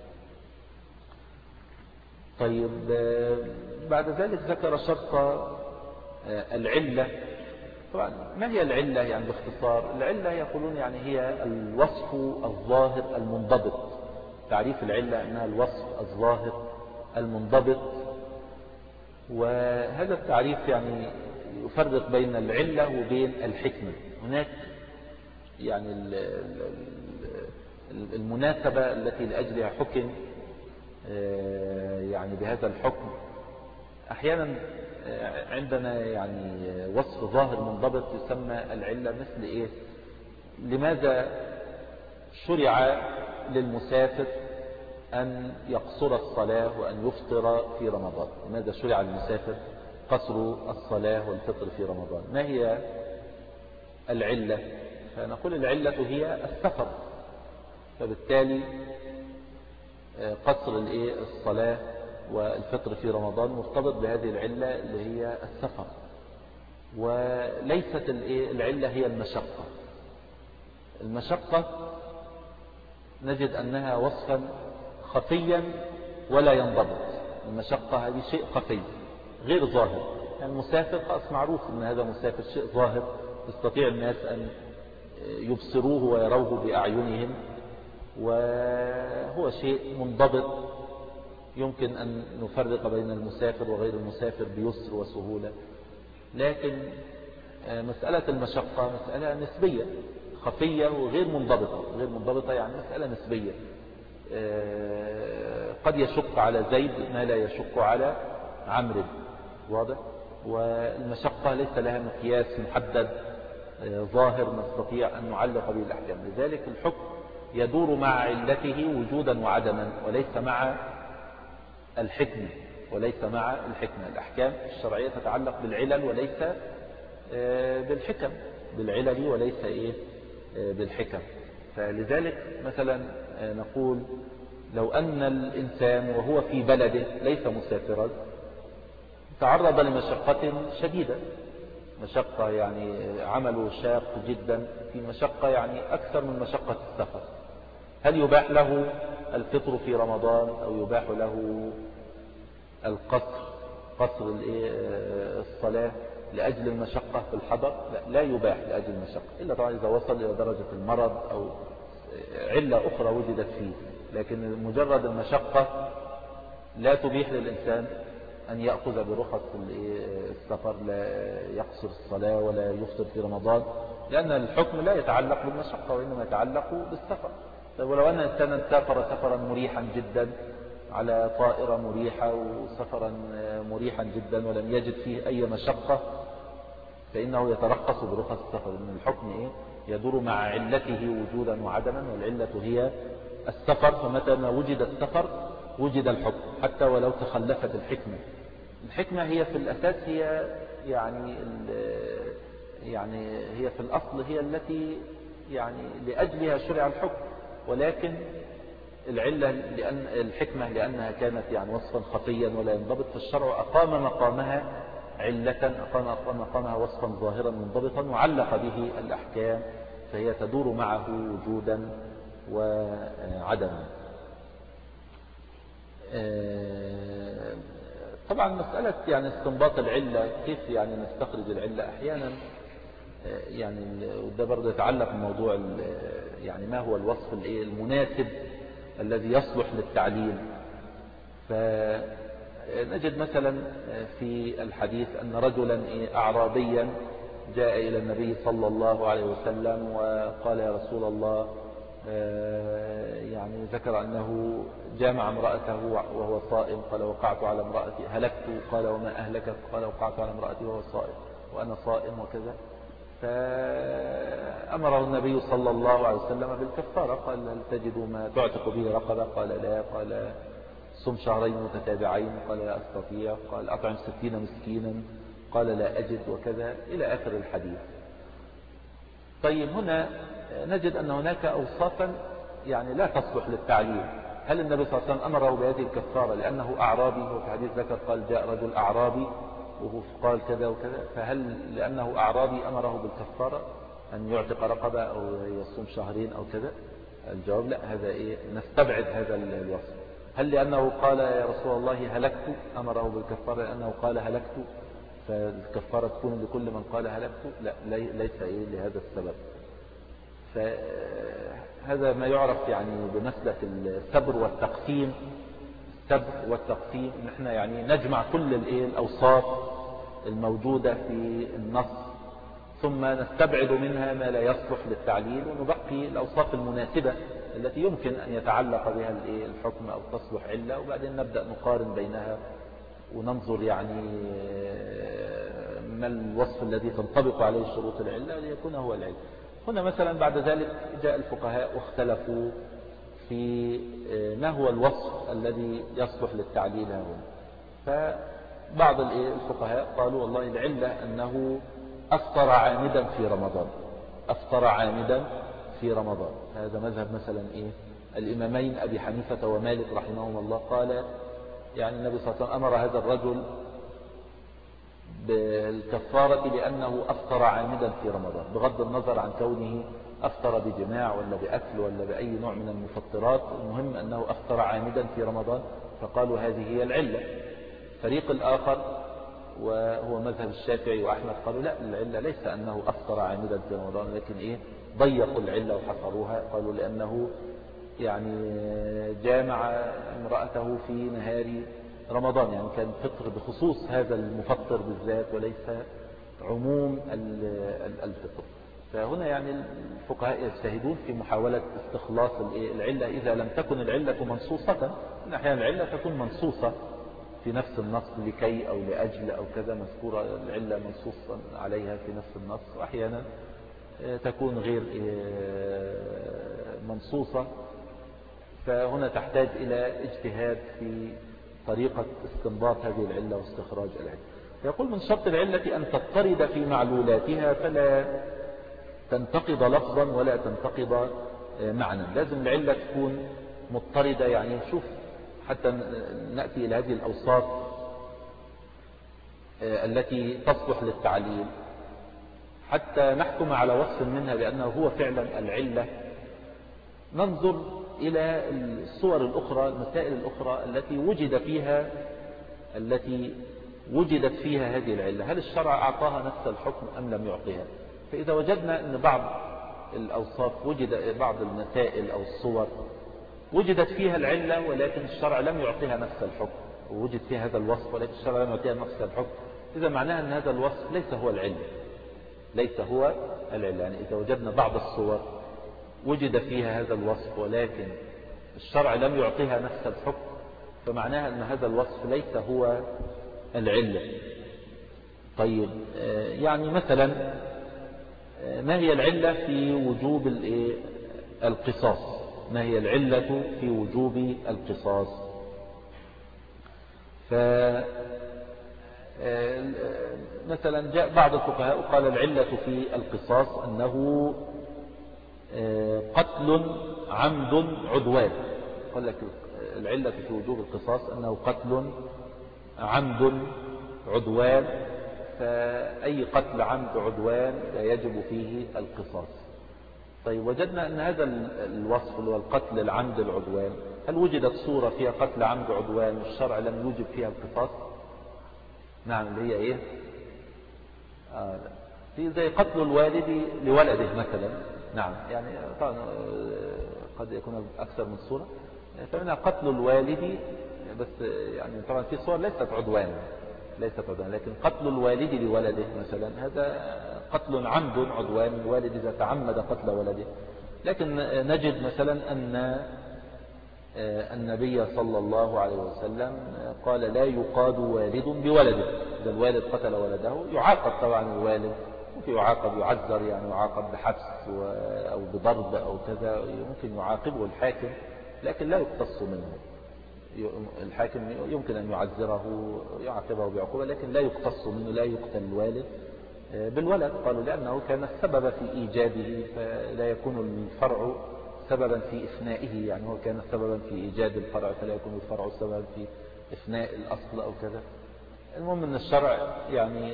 طيب بعد ذلك ذكر شرط العلة. طبعا ما هي العلة؟ يعني باختصار العلة يقولون يعني هي الوصف الظاهر المنضبط. تعريف العلة أنها الوصف الظاهر المنضبط، وهذا التعريف يعني يفرق بين العلة وبين الحكمة. هناك يعني المناسبة التي لأجلها حكم يعني بهذا الحكم. أحيانا عندنا يعني وصف ظاهر منضبط يسمى العلة، مثل إيه؟ لماذا شرع للمسافر أن يقصر الصلاة وأن يفطر في رمضان؟ لماذا شرع للمسافر قصر الصلاة والفطر في رمضان؟ ما هي العلة؟ فنقول العلة هي السفر، فبالتالي قصر الصلاة والفطر في رمضان مرتبط بهذه العلة اللي هي السفر، وليست العلة هي المشقة. المشقة نجد أنها وصفا خفيا ولا ينضبط. المشقة هذه شيء خفي غير ظاهر، يعني المسافر خلاص معروف أن هذا مسافر، شيء ظاهر يستطيع الناس أن يبصروه ويروه بأعينهم، وهو شيء منضبط يمكن أن نفرق بين المسافر وغير المسافر بيسر وسهولة. لكن مسألة المشقة مسألة نسبية، خفية وغير منضبطة. غير منضبطة يعني مسألة نسبية، قد يشق على زيد ما لا يشق على عمرو، واضح؟ والمشقة ليس لها مقياس محدد ظاهر نستطيع أن نعلق به الأحكام. لذلك الحكم يدور مع علته وجودا وعدما، وليس مع الحكمة وليس مع الحكمة. الأحكام الشرعية تتعلق بالعلل وليس بالحكم، بالعلل وليس إيه بالحكم. فلذلك مثلا نقول لو أن الإنسان وهو في بلده ليس مسافرا تعرض لمشقة شديدة، مشقة يعني عمله شاق جدا، في مشقة يعني أكثر من مشقة السفر، هل يباح له الفطر في رمضان أو يباح له القصر قصر الصلاة لأجل المشقة في الحضر؟ لا, لا يباح لأجل المشقة، إلا طبعا إذا وصل إلى درجة المرض أو علة أخرى وجدت فيه. لكن مجرد المشقة لا تبيح للإنسان أن يأخذ برخص السفر، لا يقصر الصلاة ولا يفطر في رمضان، لأن الحكم لا يتعلق بالمشقة وإنما يتعلق بالسفر. ولو أن إنسانا سافر سفرا مريحا جدا على طائرة مريحة وسفرا مريحا جدا ولم يجد فيه أي مشقة، فإنه يترخص برخص السفر. إن الحكم إيه؟ يدور مع علته وجودا وعدما، والعلة هي السفر. فمتى ما وجد السفر وجد الحكم حتى ولو تخلفت الحكمة. الحكمة هي في الأساس هي يعني يعني هي في الأصل هي التي يعني لأجلها شرع الحكم، ولكن العلة لأن الحكمة لأنها كانت يعني وصفا خفيا ولا ينضبط، فالشرع أقام مقامها علة، أقام مقامها وصفا ظاهرا منضبطا وعلق به الأحكام، فهي تدور معه وجودا وعدما. طبعا مسألة يعني استنباط العلة، كيف يعني نستخرج العلة أحيانا يعني وده برضه يتعلق بموضوع يعني ما هو الوصف المناسب الذي يصلح للتعليل. فنجد مثلا في الحديث أن رجلا أعرابيا جاء إلى النبي صلى الله عليه وسلم وقال يا رسول الله، يعني ذكر أنه جامع امرأته وهو صائم، قال وقعت على امرأتي هلكت، قال وما أهلكت، قال وقعت على امرأتي وهو صائم وأنا صائم وكذا. فأمره النبي صلى الله عليه وسلم بالكفارة، قال هل تجد ما تعتق به رقبة؟ قال لا. قال صم شهرين متتابعين؟ قال لا أستطيع. قال أطعم ستين مسكينا؟ قال لا أجد، وكذا إلى آخر الحديث. طيب هنا نجد أن هناك أوصافا يعني لا تصلح للتعليل. هل النبي صلى الله عليه وسلم أمره بهذه الكفارة لأنه أعرابي؟ وفي حديث ذكر قال جاء رجل أعرابي وهو قال كذا وكذا، فهل لأنه أعرابي أمره بالكفارة أن يعتق رقبة أو يصوم شهرين أو كذا؟ الجواب لا، هذا إيه، نستبعد هذا الوصف. هل لأنه قال يا رسول الله هلكت أمره بالكفارة لأنه قال هلكت فالكفارة تكون لكل من قال هلكت؟ لا، ليس إيه لهذا السبب. فهذا ما يعرف يعني بمسلك السبر والتقسيم. السبر والتقسيم نحن يعني نجمع كل الأوصاف الموجودة في النص ثم نستبعد منها ما لا يصلح للتعليل ونبقي الأوصاف المناسبة التي يمكن أن يتعلق بها الحكم أو تصلح علة، وبعدين نبدأ نقارن بينها وننظر يعني ما الوصف الذي تنطبق عليه شروط العلة ليكون هو العلة. هنا مثلا بعد ذلك جاء الفقهاء واختلفوا في ما هو الوصف الذي يصلح للتعليل هنا. فبعض الفقهاء قالوا والله العلة أنه أفطر عامدا في رمضان، أفطر عامدا في رمضان. هذا مذهب مثلا إيه الإمامين أبي حنيفة ومالك رحمهم الله. قال يعني النبي صلى الله عليه وسلم أمر هذا الرجل بالكفارة لأنه أفطر عامدا في رمضان، بغض النظر عن كونه أفطر بجماع ولا بأكل ولا بأي نوع من المفطرات، المهم أنه أفطر عامدا في رمضان، فقالوا هذه هي العلة. فريق الآخر وهو مذهب الشافعي وأحمد قالوا لا، العلة ليس أنه أفطر عامدا في رمضان، لكن إيه ضيقوا العلة وحصروها، قالوا لأنه يعني جامع امرأته في نهار رمضان، يعني كان فطر بخصوص هذا المفطر بالذات وليس عموم الفطر. فهنا يعني الفقهاء يجتهدون في محاولة استخلاص العلة إذا لم تكن العلة منصوصة. أحيانا العلة تكون منصوصة في نفس النص لكي أو لأجل أو كذا، مذكورة العلة منصوصا عليها في نفس النص، وأحيانا تكون غير منصوصة. فهنا تحتاج إلى اجتهاد في طريقة استنباط هذه العلة واستخراج العلة. يقول من شرط العلة أن تضطرد في معلولاتها فلا تنتقض لفظا ولا تنتقض معنى. لازم العلة تكون مضطردة، يعني شوف حتى نأتي إلى هذه الأوصاف التي تصلح للتعليل حتى نحكم على وصف منها بأنه هو فعلا العلة. ننظر إلى الصور الأخرى، المسائل الأخرى التي وجد فيها التي وجدت فيها هذه العلة، هل الشرع أعطاها نفس الحكم أم لم يعطيها؟ فإذا وجدنا أن بعض الأوصاف وجد بعض المسائل أو الصور وجدت فيها العلة ولكن الشرع لم يعطيها نفس الحكم، ووجد فيها هذا الوصف ولكن الشرع لم يعطيها نفس الحكم، إذا معناها أن هذا الوصف ليس هو العلة، ليس هو العلة. يعني إذا وجدنا بعض الصور وجد فيها هذا الوصف ولكن الشرع لم يعطيها نفس الحكم، فمعناها أن هذا الوصف ليس هو العلة. طيب يعني مثلا ما هي العلة في وجوب القصاص؟ ما هي العلة في وجوب القصاص؟ ف مثلا جاء بعض الفقهاء وقال العلة في القصاص أنه قتل عمد عدوان. قال لك العلة في وجوب القصاص أنه قتل عمد عدوان، فأي قتل عمد عدوان لا يجب فيه القصاص. طيب وجدنا أن هذا الوصف اللي هو القتل العمد العدوان، هل وجدت صورة فيها قتل عمد عدوان والشرع لم يوجب فيها القصاص؟ نعم، اللي هي ايه؟ آه في زي قتل الوالد لولده مثلا. نعم، يعني طبعا قد يكون أكثر من صورة، فمنها قتل الوالد، بس يعني طبعا في صور ليست عدوان ليست عدوان لكن قتل الوالد لولده مثلا هذا قتل عمد عدوان، الوالد إذا تعمد قتل ولده. لكن نجد مثلا أن النبي صلى الله عليه وسلم قال لا يقاد والد بولده. إذا الوالد قتل ولده يعاقب طبعا الوالد، ممكن يعاقب يعذر، يعني يعاقب بحبس أو بضرب أو كذا، ممكن يعاقبه الحاكم لكن لا يقتص منه. الحاكم يمكن أن يعذره يعاقبه بعقوبة لكن لا يقتص منه، لا يقتل الوالد بالولد. قالوا لأنه كان السبب في إيجاده، فلا يكون الفرع سببا في إفنائه، يعني هو كان سببا في إيجاد الفرع فلا يكون الفرع سببا في إفناء الأصل أو كذا. المهم أن الشرع يعني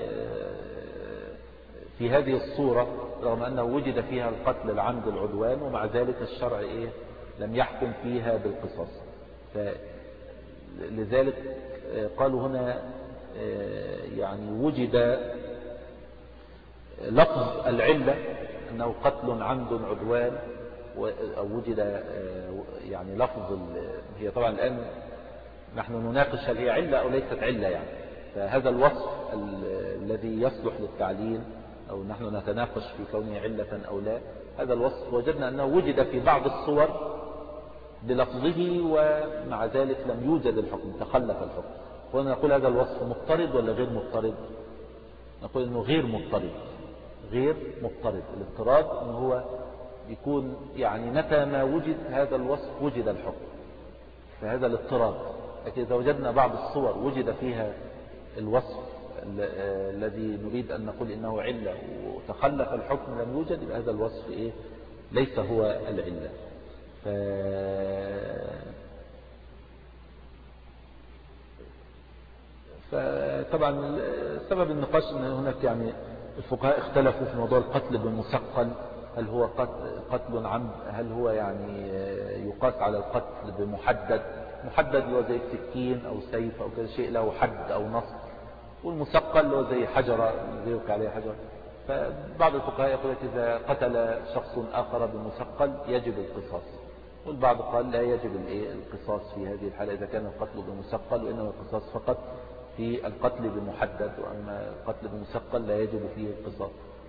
في هذه الصورة رغم أنه وجد فيها القتل العمد العدوان ومع ذلك الشرع إيه لم يحكم فيها بالقصاص. فلذلك قالوا هنا يعني وجد لفظ العلة أنه قتل عمد عدوان، أو وجد يعني لفظ، هي طبعا الآن نحن نناقش هل هي علة أو ليست علة يعني، فهذا الوصف الذي يصلح للتعليل أو نحن نتناقش في كونه علة أو لا، هذا الوصف وجدنا أنه وجد في بعض الصور بلفظه ومع ذلك لم يوجد الحكم، تخلف الحكم. هنا نقول هذا الوصف مضطرد ولا غير مضطرد؟ نقول أنه غير مضطرد غير مضطرد. الاضطراد أنه هو يكون يعني متى ما وجد هذا الوصف وجد الحكم، فهذا الاضطراد. لكن إذا وجدنا بعض الصور وجد فيها الوصف الذي نريد أن نقول إنه علة وتخلف الحكم لم يوجد، يبقى هذا الوصف إيه ليس هو العلة. ف... فطبعا سبب النقاش أن هناك يعني الفقهاء اختلفوا في موضوع القتل بالمثقل، هل هو قتل عمد، هل هو يعني يقاس على القتل بمحدد، محدد اللي هو زي السكين أو سيف أو كذا شيء له حد أو نص، والمثقل اللي هو زي حجرة يلقى عليه حجرة. فبعض الفقهاء يقول لك إذا قتل شخص آخر بالمثقل يجب القصاص، والبعض قال لا يجب القصاص في هذه الحالة إذا كان القتل بالمثقل، وإنما القصاص فقط في القتل بمحدد، وأما القتل بالمثقل لا يجب فيه القصاص.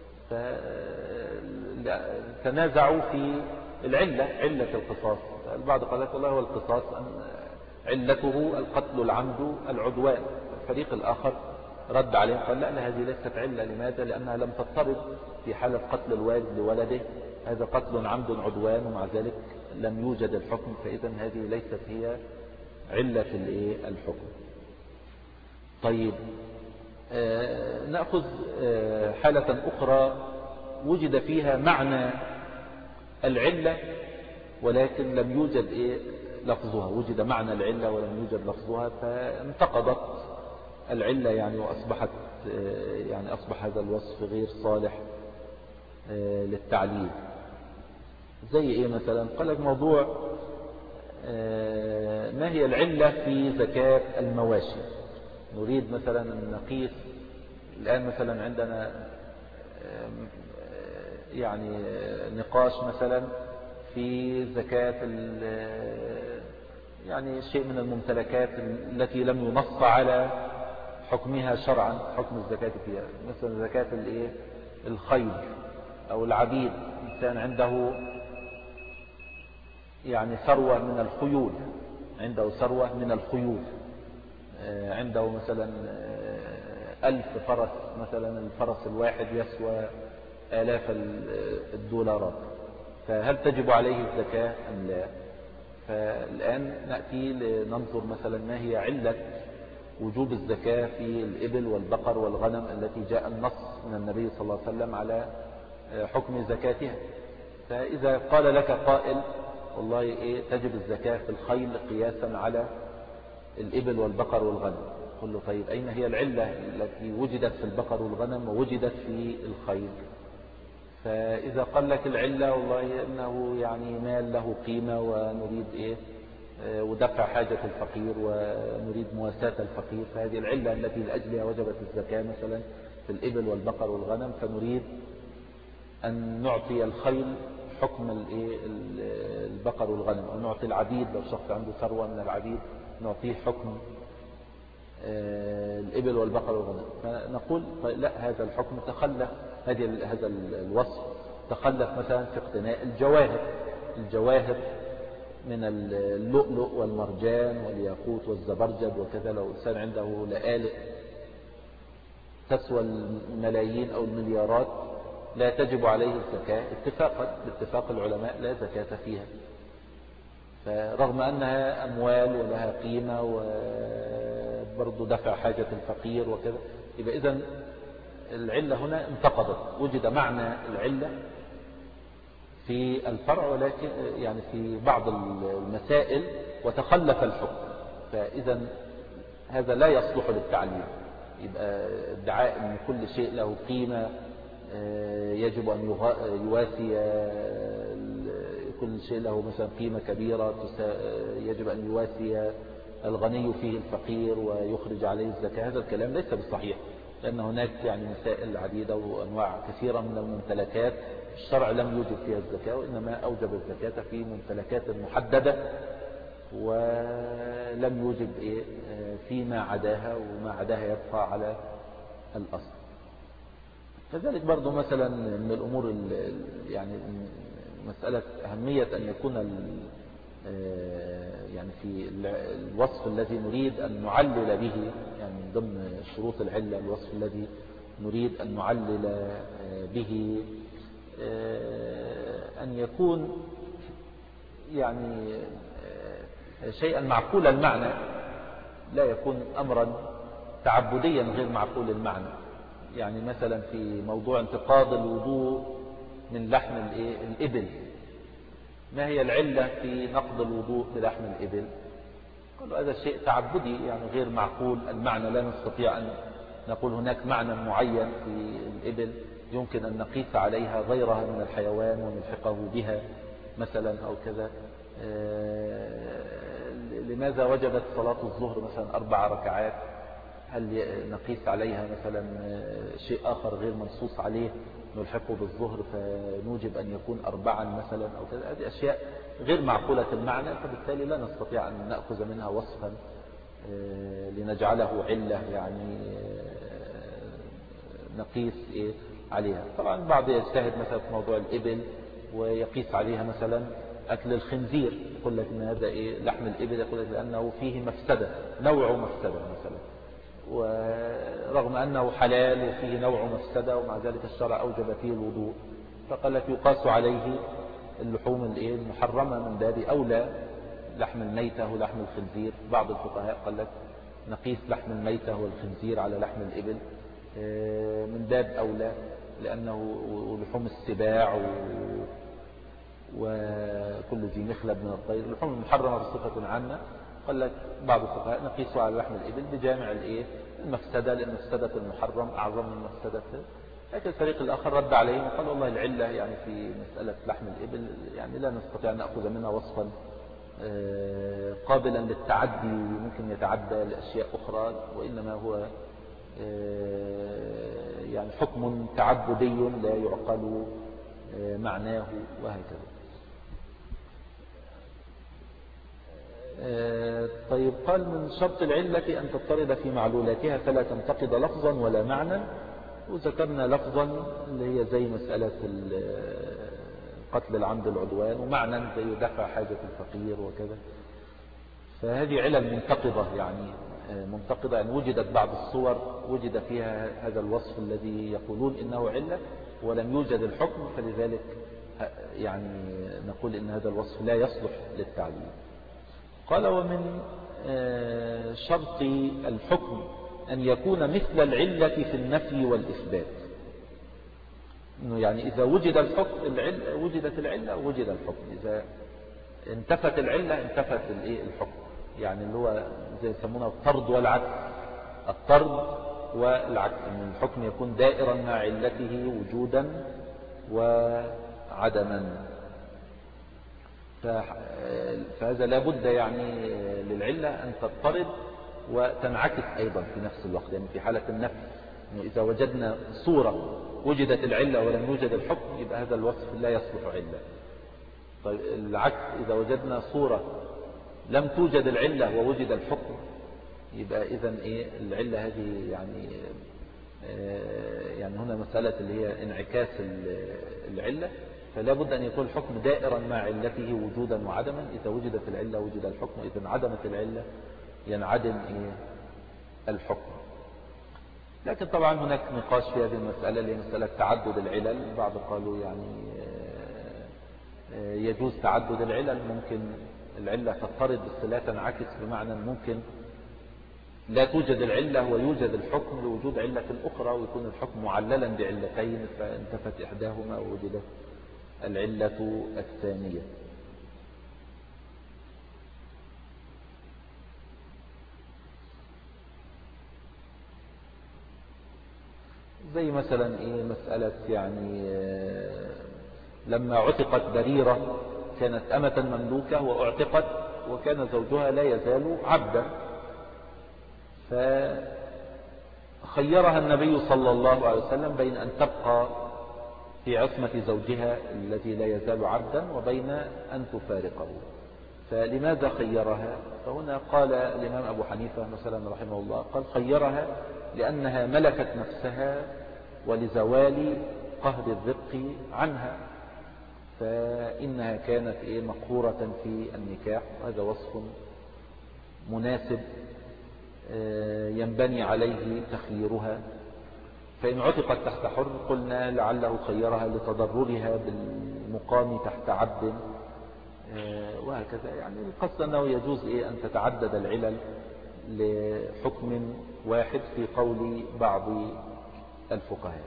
فتنازعوا في العلة، علة القصاص. البعض قال لك والله هو القصاص علته القتل العمد العدوان، الفريق الآخر رد عليه قال لا لا هذه ليست علة. لماذا؟ لأنها لم تضطرد في حالة قتل الوالد لولده، هذا قتل عمد عدوان ومع ذلك لم يوجد الحكم، فإذا هذه ليست هي علة الحكم. طيب آه نأخذ آه حالة أخرى وجد فيها معنى العلة ولكن لم يوجد إيه لفظها، وجد معنى العلة ولم يوجد لفظها، فانتقضت العلة يعني وأصبحت آه يعني أصبح هذا الوصف غير صالح آه للتعليل. زي إيه مثلا؟ قال لك موضوع آه ما هي العلة في زكاة المواشي. نريد مثلا أن نقيس الآن مثلا عندنا يعني نقاش مثلا في زكاة يعني شيء من الممتلكات التي لم ينص على حكمها شرعا، حكم الزكاة فيها، مثلا زكاة الايه الخيل أو العبيد. إنسان عنده يعني ثروة من الخيول، عنده ثروة من الخيول، عنده مثلا ألف فرس مثلا، الفرس الواحد يسوى آلاف الدولارات، فهل تجب عليه الزكاة أم لا؟ فالآن نأتي لننظر مثلا ما هي علة وجوب الزكاة في الإبل والبقر والغنم التي جاء النص من النبي صلى الله عليه وسلم على حكم زكاتها. فإذا قال لك قائل والله إيه تجب الزكاة في الخيل قياسا على الإبل والبقر والغنم، قل له طيب أين هي العلة التي وجدت في البقر والغنم ووجدت في الخيل؟ فإذا قال لك العلة والله إنه يعني مال له قيمة ونريد إيه ودفع حاجة الفقير ونريد مواساة الفقير، فهذه العلة التي لأجلها وجبت الزكاة مثلا في الإبل والبقر والغنم، فنريد أن نعطي الخيل حكم البقر والغنم، أو نعطي العبيد لو شخص عنده ثروة من العبيد نعطيه حكم الإبل والبقر والغنم. فنقول لا، هذا الحكم تخلف، هذا الوصف تخلف مثلا في اقتناء الجواهر، الجواهر من اللؤلؤ والمرجان والياقوت والزبرجد وكذا، لو إنسان عنده لآلئ تسوى الملايين أو المليارات لا تجب عليه الزكاة اتفاقا، باتفاق العلماء لا زكاة فيها، فرغم أنها أموال ولها قيمة وبرضو دفع حاجة الفقير وكذا. يبقى إذن العلة هنا انتقضت، وجد معنى العلة في الفرع ولكن يعني في بعض المسائل وتخلف الحكم، فإذا هذا لا يصلح للتعليم. يبقى ادعاء أن كل شيء له قيمة يجب أن يواسي، كل شيء له مثلا قيمة كبيرة يجب أن يواسي الغني فيه الفقير ويخرج عليه الزكاة، هذا الكلام ليس بالصحيح، لأن هناك يعني مسائل عديدة وأنواع كثيرة من الممتلكات الشرع لم يوجب فيها الزكاة، وإنما أوجب الزكاة في ممتلكات محددة ولم يوجب إيه فيما عداها، وما عداها يبقى على الأصل. كذلك برضو مثلا من الأمور يعني مسألة أهمية أن يكون يعني في الوصف الذي نريد أن نعلل به، يعني ضمن شروط العلة الوصف الذي نريد أن نعلل به أن يكون يعني شيئا معقول المعنى، لا يكون أمرا تعبديا غير معقول المعنى. يعني مثلا في موضوع انتقاض الوضوء من لحم الإبل، ما هي العلة في نقض الوضوء بلحم الإبل؟ قالوا هذا شيء تعبدي يعني غير معقول المعنى، لا نستطيع أن نقول هناك معنى معين في الإبل يمكن أن نقيس عليها غيرها من الحيوان ونلحقه بها مثلا أو كذا. لماذا وجبت صلاة الظهر مثلا أربع ركعات؟ هل نقيس عليها مثلا شيء آخر غير منصوص عليه نلحقه بالظهر فنوجب أن يكون أربعا مثلا أو كذا؟ هذه أشياء غير معقولة المعنى، فبالتالي لا نستطيع أن نأخذ منها وصفا لنجعله علة يعني نقيس عليها. طبعا بعض يجتهد مثلا في موضوع الإبل ويقيس عليها مثلا أكل الخنزير، يقول لك إن هذا إيه لحم الإبل، يقول لك لأنه فيه مفسدة، نوع مفسدة مثلا، ورغم أنه حلال وفيه نوع مفسدة ومع ذلك الشرع أوجب فيه الوضوء، فقال لك يقاس عليه اللحوم المحرمة من باب أولى لحم الميتة ولحم الخنزير. بعض الفقهاء قال لك نقيس لحم الميتة والخنزير على لحم الإبل من باب أولى، لأنه لحوم السباع وكل ذي مخلب من الطير اللحوم المحرمة بصفة عامة. قال لك بعض الفقهاء نقيسه على لحم الإبل بجامع الإيه المفسدة، لأن مفسدة المحرم أعظم من مفسدة. لكن الفريق الآخر رد عليهم وقال والله العلة يعني في مسألة لحم الإبل يعني لا نستطيع أن نأخذ منها وصفا قابلا للتعدي ممكن يتعدى لأشياء أخرى، وإنما هو يعني حكم تعبدي لا يعقل معناه وهكذا. طيب قال من شرط العلة أن تضطرد في معلولاتها فلا تنتقد لفظا ولا معنى، وذكرنا لفظا اللي هي زي مسألة قتل العمد العدوان، ومعنى زي دفع حاجة الفقير وكذا. فهذه علل منتقضة يعني منتقضة يعني وجدت بعض الصور وجد فيها هذا الوصف الذي يقولون إنه علة ولم يوجد الحكم، فلذلك يعني نقول إن هذا الوصف لا يصلح للتعليل. قال ومن شرط الحكم أن يكون مثل العلة في النفي والإثبات، إنه يعني إذا وجد الحكم العلة وجدت العلة وجد الحكم، إذا انتفت العلة انتفت الحكم، يعني اللي هو زي يسمونه الطرد والعكس، الطرد والعكس، إن الحكم يكون دائرا مع علته وجودا وعدما. فهذا لابد يعني للعلة أن تضطرد وتنعكس أيضا في نفس الوقت، يعني في حالة النفي إنه إذا وجدنا صورة وجدت العلة ولم يوجد الحكم يبقى هذا الوصف لا يصلح علة. طيب العكس، إذا وجدنا صورة لم توجد العلة ووجد الحكم يبقى إذن إيه العلة هذه يعني يعني هنا مسألة اللي هي انعكاس العلة، فلا بد أن يكون الحكم دائرا مع علته وجودا وعدما. إذا وجدت العلة وجد الحكم، إذا انعدمت العلة ينعدم إيه الحكم. لكن طبعا هناك نقاش في هذه المسألة اللي هي مسألة تعدد العلل. بعض قالوا يعني يجوز تعدد العلل، ممكن العلة تضطرد بس لا تنعكس، بمعنى ممكن لا توجد العلة ويوجد الحكم لوجود علة أخرى، ويكون الحكم معللا بعلتين فانتفت إحداهما ووجدت العلة الثانية. زي مثلا إيه مسألة يعني لما عتقت بريرة كانت أمة مملوكة وأعتقت وكان زوجها لا يزال عبدا، فخيرها النبي صلى الله عليه وسلم بين أن تبقى في عصمة زوجها الذي لا يزال عبدا وبين أن تفارقه. فلماذا خيرها؟ فهنا قال الإمام أبو حنيفة مثلا رحمه الله قال خيرها لأنها ملكت نفسها ولزوال قهر الرق عنها، فإنها كانت إيه مقهورة في النكاح، وهذا وصف مناسب ينبني عليه تخييرها. فإن عتقت تحت حر قلنا لعله خيرها لتضررها بالمقام تحت عبد، وهكذا. يعني القصد أنه يجوز إيه أن تتعدد العلل لحكم واحد في قول بعض الفقهاء.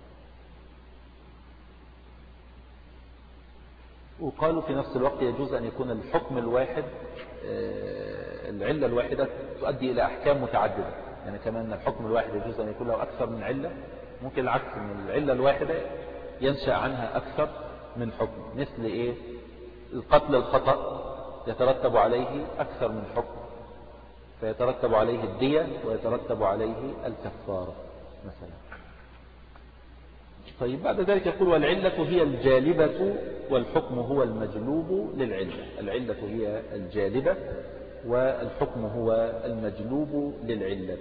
وقالوا في نفس الوقت يجوز أن يكون الحكم الواحد العلة الواحدة تؤدي إلى أحكام متعددة، يعني كمان الحكم الواحد يجوز أن يكون له أكثر من علة. ممكن العكس، من العلة الواحدة ينشأ عنها أكثر من حكم، مثل إيه القتل الخطأ يترتب عليه أكثر من حكم، فيترتب عليه الدية ويترتب عليه الكفارة مثلا. طيب بعد ذلك يقول والعلة هي الجالبة والحكم هو المجلوب للعلة. العلة هي الجالبة والحكم هو المجلوب للعلة.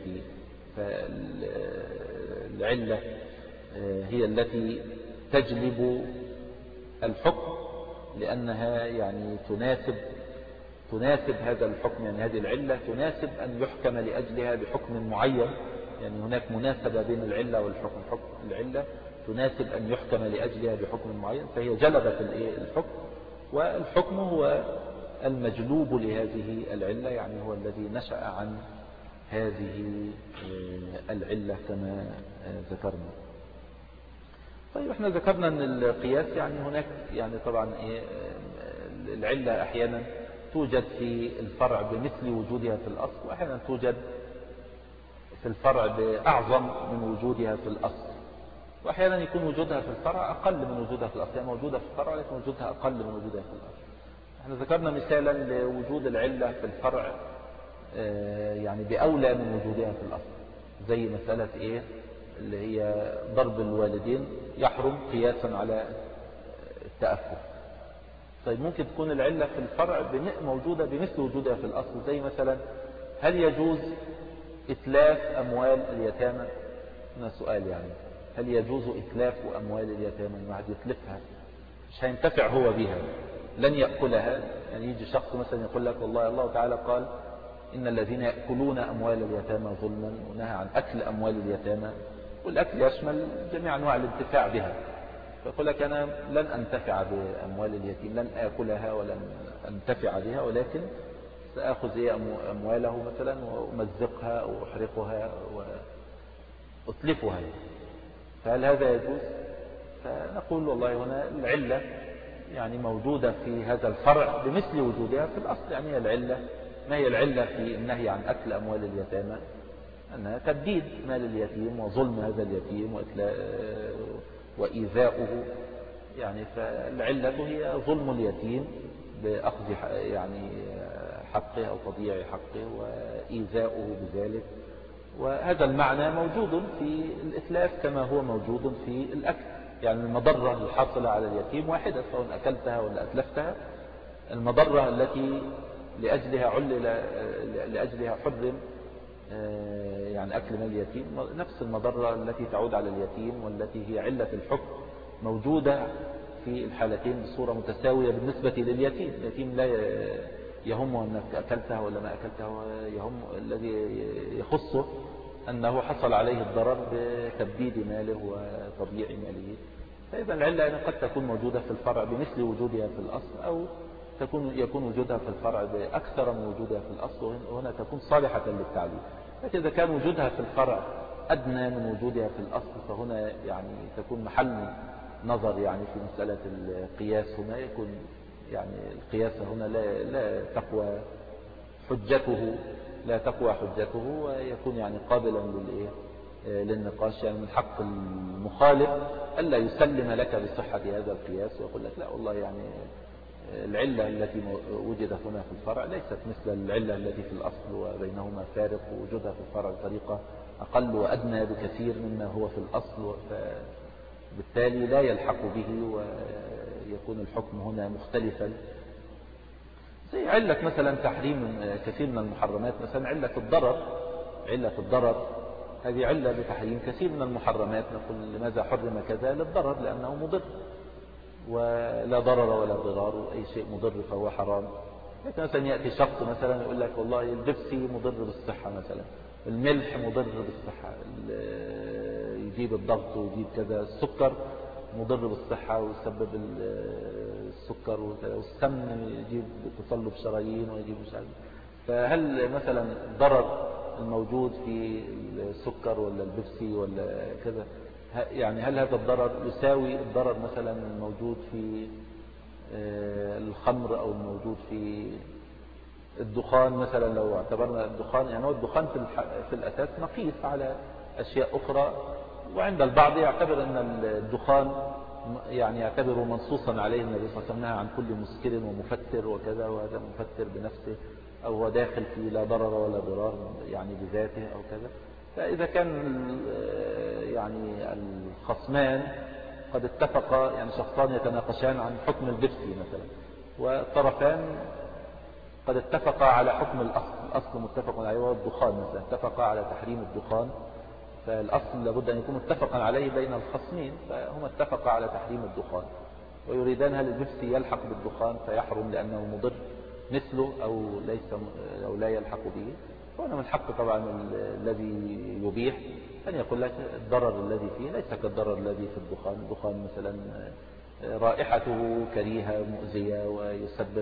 فالعلة هي التي تجلب الحكم لأنها يعني تناسب تناسب هذا الحكم، يعني هذه العلة تناسب أن يحكم لأجلها بحكم معين، يعني هناك مناسبة بين العلة والحكم. حكم العلة تناسب أن يحكم لأجلها بحكم معين، فهي جلبت الحكم، والحكم هو المجلوب لهذه العلة، يعني هو الذي نشأ عن هذه العلة كما ذكرنا. طيب احنا ذكرنا أن القياس يعني هناك يعني طبعا إيه العلة أحيانا توجد في الفرع بمثل وجودها في الأصل، وأحيانا توجد في الفرع بأعظم من وجودها في الأصل، وأحيانا يكون وجودها في الفرع أقل من وجودها في الأصل، يعني موجودة في الفرع لكن وجودها أقل من وجودها في الأصل. احنا ذكرنا مثالا لوجود العلة في الفرع يعني بأولى من وجودها في الأصل، زي مسألة إيه اللي هي ضرب الوالدين يحرم قياسا على التأفف. طيب ممكن تكون العلة في الفرع موجودة بمثل وجودها في الأصل، زي مثلا هل يجوز إتلاف أموال اليتامى؟ هنا سؤال، يعني هل يجوز إتلاف أموال اليتامى؟ الواحد يتلفها مش هينتفع هو بها، لن يأكلها. يعني يجي شخص مثلا يقول لك والله الله تعالى قال إن الذين يأكلون أموال اليتامى ظلما، ونهى عن أكل أموال اليتامى، والأكل يشمل جميع أنواع الانتفاع بها. فيقول لك أنا لن أنتفع بأموال اليتيم، لن آكلها ولن أنتفع بها، ولكن سأخذ إيه أمواله مثلا وأمزقها أو أحرقها وأتلفها، فهل هذا يجوز؟ فنقول والله هنا العلة يعني موجودة في هذا الفرع بمثل وجودها في الأصل. يعني العلة ما هي العلة في النهي عن أكل أموال اليتامى؟ أنها تبديد مال اليتيم وظلم هذا اليتيم وإيذاؤه. يعني فالعلة هي ظلم اليتيم بأخذ يعني حقه أو تضييع حقه وإيذاؤه بذلك. وهذا المعنى موجود في الإتلاف كما هو موجود في الأكل. يعني المضرة الحاصلة على اليتيم واحدة، سواء أكلتها ولا أتلفتها. المضرة التي لأجلها علل لأجلها حرم يعني أكل مال اليتيم نفس المضرة التي تعود على اليتيم والتي هي علة الحكم موجودة في الحالتين بصورة متساوية بالنسبة لليتيم. اليتيم لا يهم أنك أكلتها ولا ما أكلتها، يهم الذي يخصه أنه حصل عليه الضرر بتبديد ماله وتضييع ماله. فإذا العلة قد تكون موجودة في الفرع بمثل وجودها في الأصل، أو تكون يكون وجودها في الفرع بأكثر من وجودها في الأصل، وهنا تكون صالحة للتعليل. لكن إذا كان وجودها في الفرع أدنى من وجودها في الأصل فهنا يعني تكون محل نظر يعني في مسألة القياس. هنا يكون يعني القياس هنا لا, لا تقوى حجته لا تقوى حجته ويكون يعني قابلا للإيه للنقاش. يعني من حق المخالف ألا يسلم لك بصحة هذا القياس ويقول لك لا والله يعني العلة التي وجدت هنا في الفرع ليست مثل العلة التي في الأصل وبينهما فارق، ووجودها في الفرع بطريقة أقل وأدنى بكثير مما هو في الأصل، فبالتالي لا يلحق به ويكون الحكم هنا مختلفا. زي علة مثلا تحريم كثير من المحرمات، مثلا علة الضرر. علة الضرر هذه علة بتحريم كثير من المحرمات. نقول لماذا حرم كذا؟ للضرر، لأنه مضر، ولا ضرر ولا ضرار، وأي شيء مضر فهو حرام. لكن مثلا يأتي شخص مثلا يقول لك والله البيبسي مضر بالصحة مثلا، الملح مضر بالصحة، يجيب الضغط ويجيب كذا، السكر مضر بالصحة ويسبب السكر، والسمن يجيب تصلب شرايين ويجيب مش عارف. فهل مثلا الضرر الموجود في السكر ولا البيبسي ولا كذا، يعني هل هذا الضرر يساوي الضرر مثلا الموجود في الخمر أو الموجود في الدخان مثلا؟ لو اعتبرنا الدخان، يعني هو الدخان في الأساس مقيس على أشياء أخرى، وعند البعض يعتبر أن الدخان يعني يعتبر منصوصا عليه النبي صلى الله عليه وسلم عن كل مسكر ومفتر وكذا، وهذا مفتر بنفسه أو هو داخل في لا ضرر ولا ضرار يعني بذاته أو كذا. فإذا كان يعني الخصمان قد اتفقا، يعني شخصان يتناقشان عن حكم البيبسي مثلا، والطرفان قد اتفقا على حكم الأصل، الأصل متفق عليه وهو الدخان مثلا، اتفقا على تحريم الدخان، فالأصل لابد أن يكون متفقا عليه بين الخصمين، فهم اتفقا على تحريم الدخان ويريدان هل البيبسي يلحق بالدخان فيحرم لأنه مضر مثله أو ليس أو لا يلحق به. وأنا من حق طبعا الذي يبيح أن يقول لك الضرر الذي فيه ليس كالضرر الذي في الدخان. الدخان مثلا رائحته كريهة مؤذية ويسبب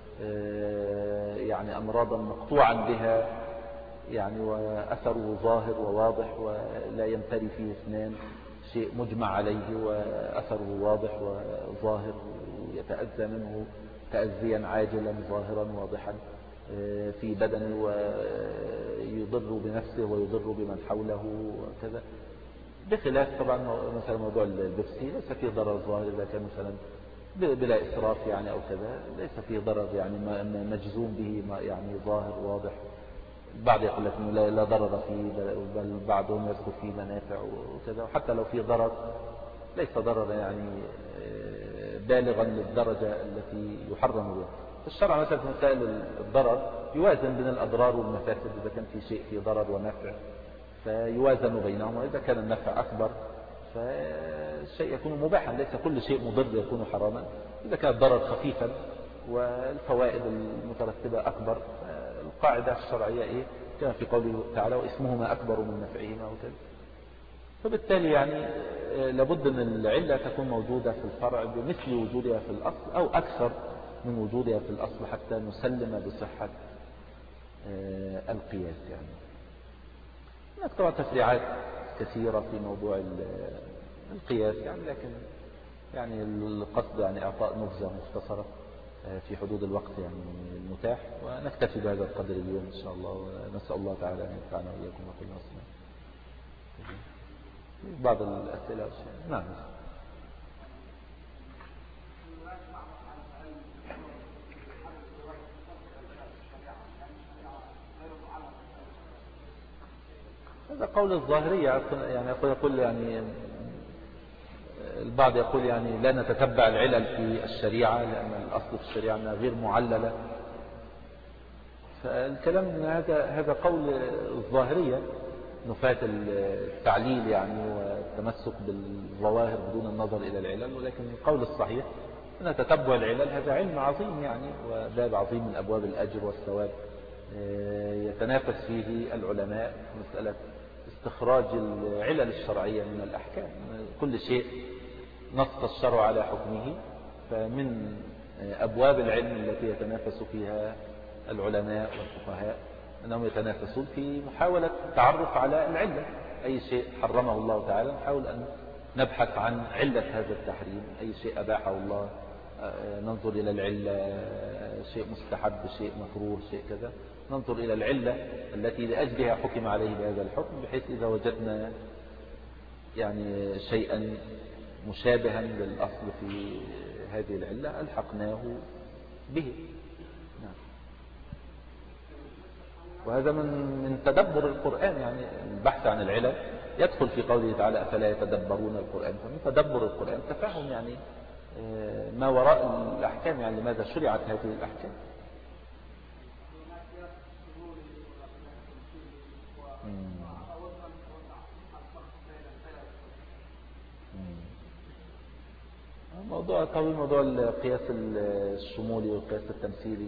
يعني أمراضا مقطوعا بها، يعني وأثره ظاهر وواضح ولا يمتري فيه اثنان، شيء مجمع عليه وأثره واضح وظاهر ويتأذى منه تأذيا عاجلا ظاهرا واضحا في بدنه ويضر بنفسه ويضر بمن حوله وكذا، بخلاف طبعا مثلا موضوع البيبسي ليس فيه ضرر ظاهر إذا كان مثلا بلا إسراف يعني أو كذا، ليس فيه ضرر يعني مجزوم به يعني ظاهر واضح. البعض يقول لك لا, لا ضرر فيه، بل بعضهم يذكر فيه منافع وكذا، وحتى لو فيه ضرر ليس ضرر يعني بالغا للدرجة التي يحرم بها. الشرع مثلا في مسائل الضرر يوازن بين الأضرار والمفاسد، إذا كان في شيء فيه ضرر ونفع فيوازن بينهم، وإذا كان النفع أكبر فالشيء يكون مباحا، ليس كل شيء مضر يكون حراما. إذا كان الضرر خفيفا والفوائد المترتبة أكبر، القاعدة الشرعية إيه كما في قوله تعالى واسمهما أكبر من نفعهما وكذا. فبالتالي يعني لابد أن العلة تكون موجودة في الفرع بمثل وجودها في الأصل أو أكثر من وجودها في الأصل حتى نسلم بصحة القياس يعني. هناك طبعا تفريعات كثيرة في موضوع القياس يعني، لكن يعني القصد يعني إعطاء نبذة مختصرة في حدود الوقت يعني المتاح، ونكتفي بهذا القدر اليوم إن شاء الله، ونسأل الله تعالى أن ينفعنا وإياكم وكل مسلم. بعض الأسئلة نعم. هذا قول الظاهرية يعني، يقول يعني البعض يقول يعني لا نتتبع العلل في الشريعة لأن الأصل في الشريعة أنها غير معللة. فالكلام هذا هذا قول الظاهرية، نفاة التعليل يعني والتمسك بالظواهر بدون النظر إلى العلل. ولكن القول الصحيح أن تتبع العلل هذا علم عظيم يعني، وباب عظيم من أبواب الأجر والثواب يتنافس فيه العلماء مسألة استخراج العلل الشرعية من الأحكام. كل شيء نص الشرع على حكمه، فمن أبواب العلم التي يتنافس فيها العلماء والفقهاء أنهم يتنافسون في محاولة التعرف على العلة. أي شيء حرمه الله تعالى نحاول أن نبحث عن علة هذا التحريم، أي شيء أباحه الله ننظر إلى العلة، شيء مستحب، شيء مكروه، شيء كذا، ننظر إلى العلة التي لأجلها حكم عليه بهذا الحكم، بحيث إذا وجدنا يعني شيئا مشابها للأصل في هذه العلة ألحقناه به. نعم. وهذا من من تدبر القرآن يعني، البحث عن العلل يدخل في قوله تعالى أفلا يتدبرون القرآن. فمن تدبر القرآن تفهم يعني ما وراء الأحكام، يعني لماذا شرعت هذه الأحكام. موضوع طويل، موضوع القياس الشمولي والقياس التمثيلي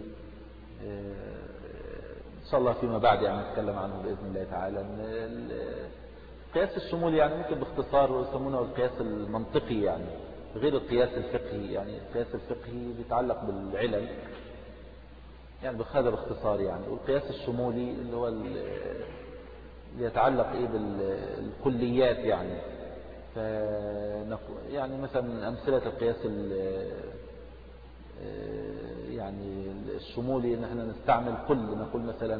إن شاء الله فيما بعد يعني نتكلم عنه بإذن الله تعالى. القياس الشمولي يعني ممكن باختصار يسمونه القياس المنطقي يعني، غير القياس الفقهي. يعني القياس الفقهي بيتعلق بالعلل يعني بهذا باختصار يعني، والقياس الشمولي اللي هو اللي يتعلق ايه بالكليات يعني. يعني مثلا أمثلة القياس يعني الشمولي ان احنا نستعمل كل، نقول مثلا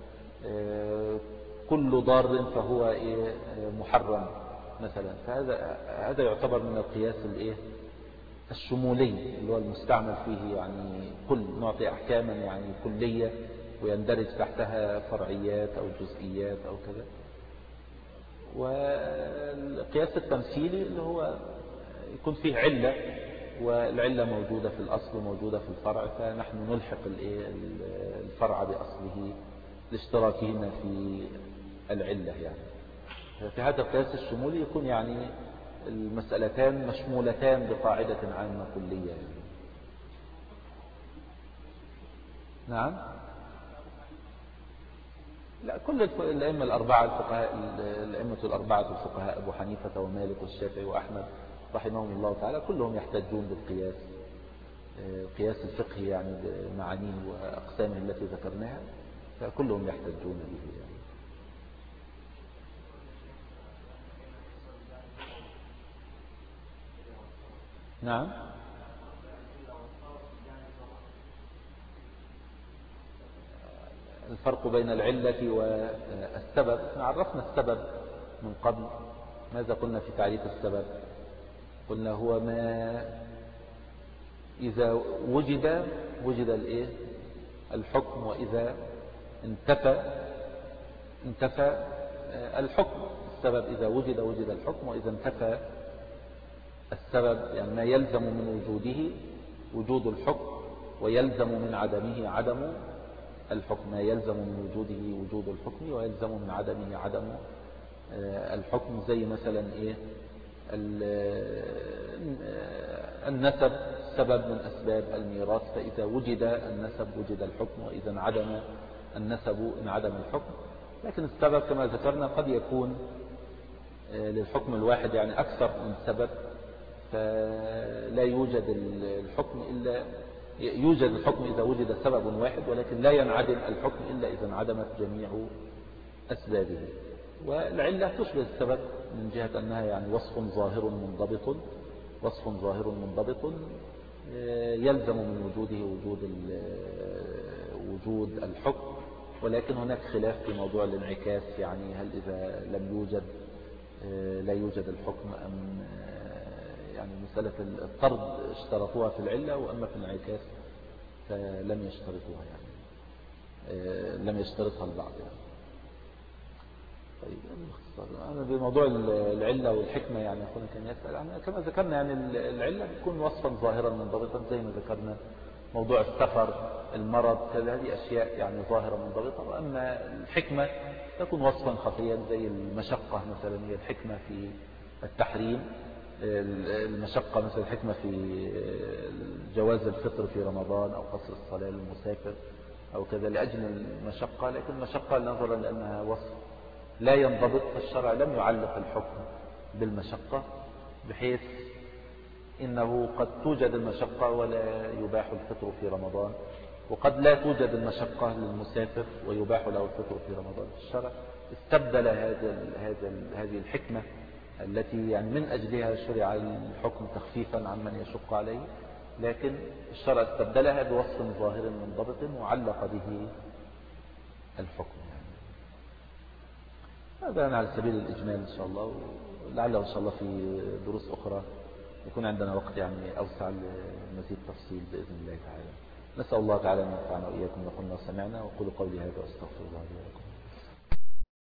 كل ضار فهو ايه محرم مثلا. فهذا هذا يعتبر من القياس الايه الشمولي اللي هو المستعمل فيه يعني كل، نعطي احكاما يعني كلية ويندرج تحتها فرعيات او جزئيات او كذا. والقياس التمثيلي اللي هو يكون فيه علة، والعلة موجودة في الأصل وموجودة في الفرع، فنحن نلحق الفرع بأصله لاشتراكهما في العلة يعني. في هذا القياس الشمولي يكون يعني المسألتان مشمولتان بقاعدة عامة كلية يعني. نعم. لا، كل الأئمة الأربعة الفقهاء، الأئمة الأربعة الفقهاء أبو حنيفة ومالك والشافعي وأحمد رحمهم الله تعالى كلهم يحتجون بالقياس، القياس الفقهي يعني بمعانيه وأقسامه التي ذكرناها، فكلهم يحتجون به يعني. نعم. الفرق بين العلة والسبب، عرفنا السبب من قبل. ماذا قلنا في تعريف السبب؟ قلنا هو ما إذا وجد وجد الايه الحكم، وإذا انتفى انتفى الحكم. السبب إذا وجد وجد الحكم، وإذا انتفى السبب يعني ما يلزم من وجوده وجود الحكم، ويلزم من عدمه عدم الحكم. ما يلزم من وجوده وجود الحكم، ويلزم من عدمه عدم الحكم. زي مثلا ايه النسب سبب من أسباب الميراث، فإذا وجد النسب وجد الحكم، وإذا انعدم النسب انعدم الحكم. لكن السبب كما ذكرنا قد يكون للحكم الواحد يعني أكثر من سبب، فلا يوجد الحكم إلا يوجد الحكم إذا وجد سبب واحد، ولكن لا ينعدم الحكم إلا إذا انعدمت جميع أسبابه. والعلة تشبه السبب من جهة أنها يعني وصف ظاهر منضبط، وصف ظاهر منضبط يلزم من وجوده وجود وجود الحكم. ولكن هناك خلاف في موضوع الانعكاس، يعني هل إذا لم يوجد لا يوجد الحكم أم يعني مسألة الطرد اشترطوها في العلة، وأما في الانعكاس فلم يشترطوها، يعني لم يشترطها البعض يعني. طيب أنا بموضوع العلة والحكمة يعني أخونا كان يسأل عنها، كما ذكرنا يعني العلة بتكون وصفا ظاهرا منضبطا زي ما ذكرنا، موضوع السفر المرض كذا، هذه أشياء يعني ظاهرة منضبطة. وأما الحكمة تكون وصفا خفيا زي المشقة مثلا، هي الحكمة في التحريم، المشقة مثل الحكمة في جواز الفطر في رمضان أو قصر الصلاة للمسافر أو كذا لأجل المشقة. لكن المشقة نظرا لأنها وصف لا ينضبط، فالشرع لم يعلق الحكم بالمشقة، بحيث إنه قد توجد المشقة ولا يباح الفطر في رمضان، وقد لا توجد المشقة للمسافر ويباح له الفطر في رمضان. الشرع استبدل هذا هذا هذه الحكمة التي يعني من أجلها شرع الحكم تخفيفا عن من يشق عليه، لكن الشرع استبدلها بوصف ظاهر منضبط وعلق به الحكم. يعني هذا على سبيل الإجمال إن شاء الله، ولعله إن شاء الله في دروس أخرى يكون عندنا وقت يعني أوسع لمزيد تفصيل بإذن الله تعالى. نسأل الله تعالى أن ينفعنا وإياكم بما قلنا وسمعنا، وقولوا قولي هذا وأستغفر الله لي ولكم.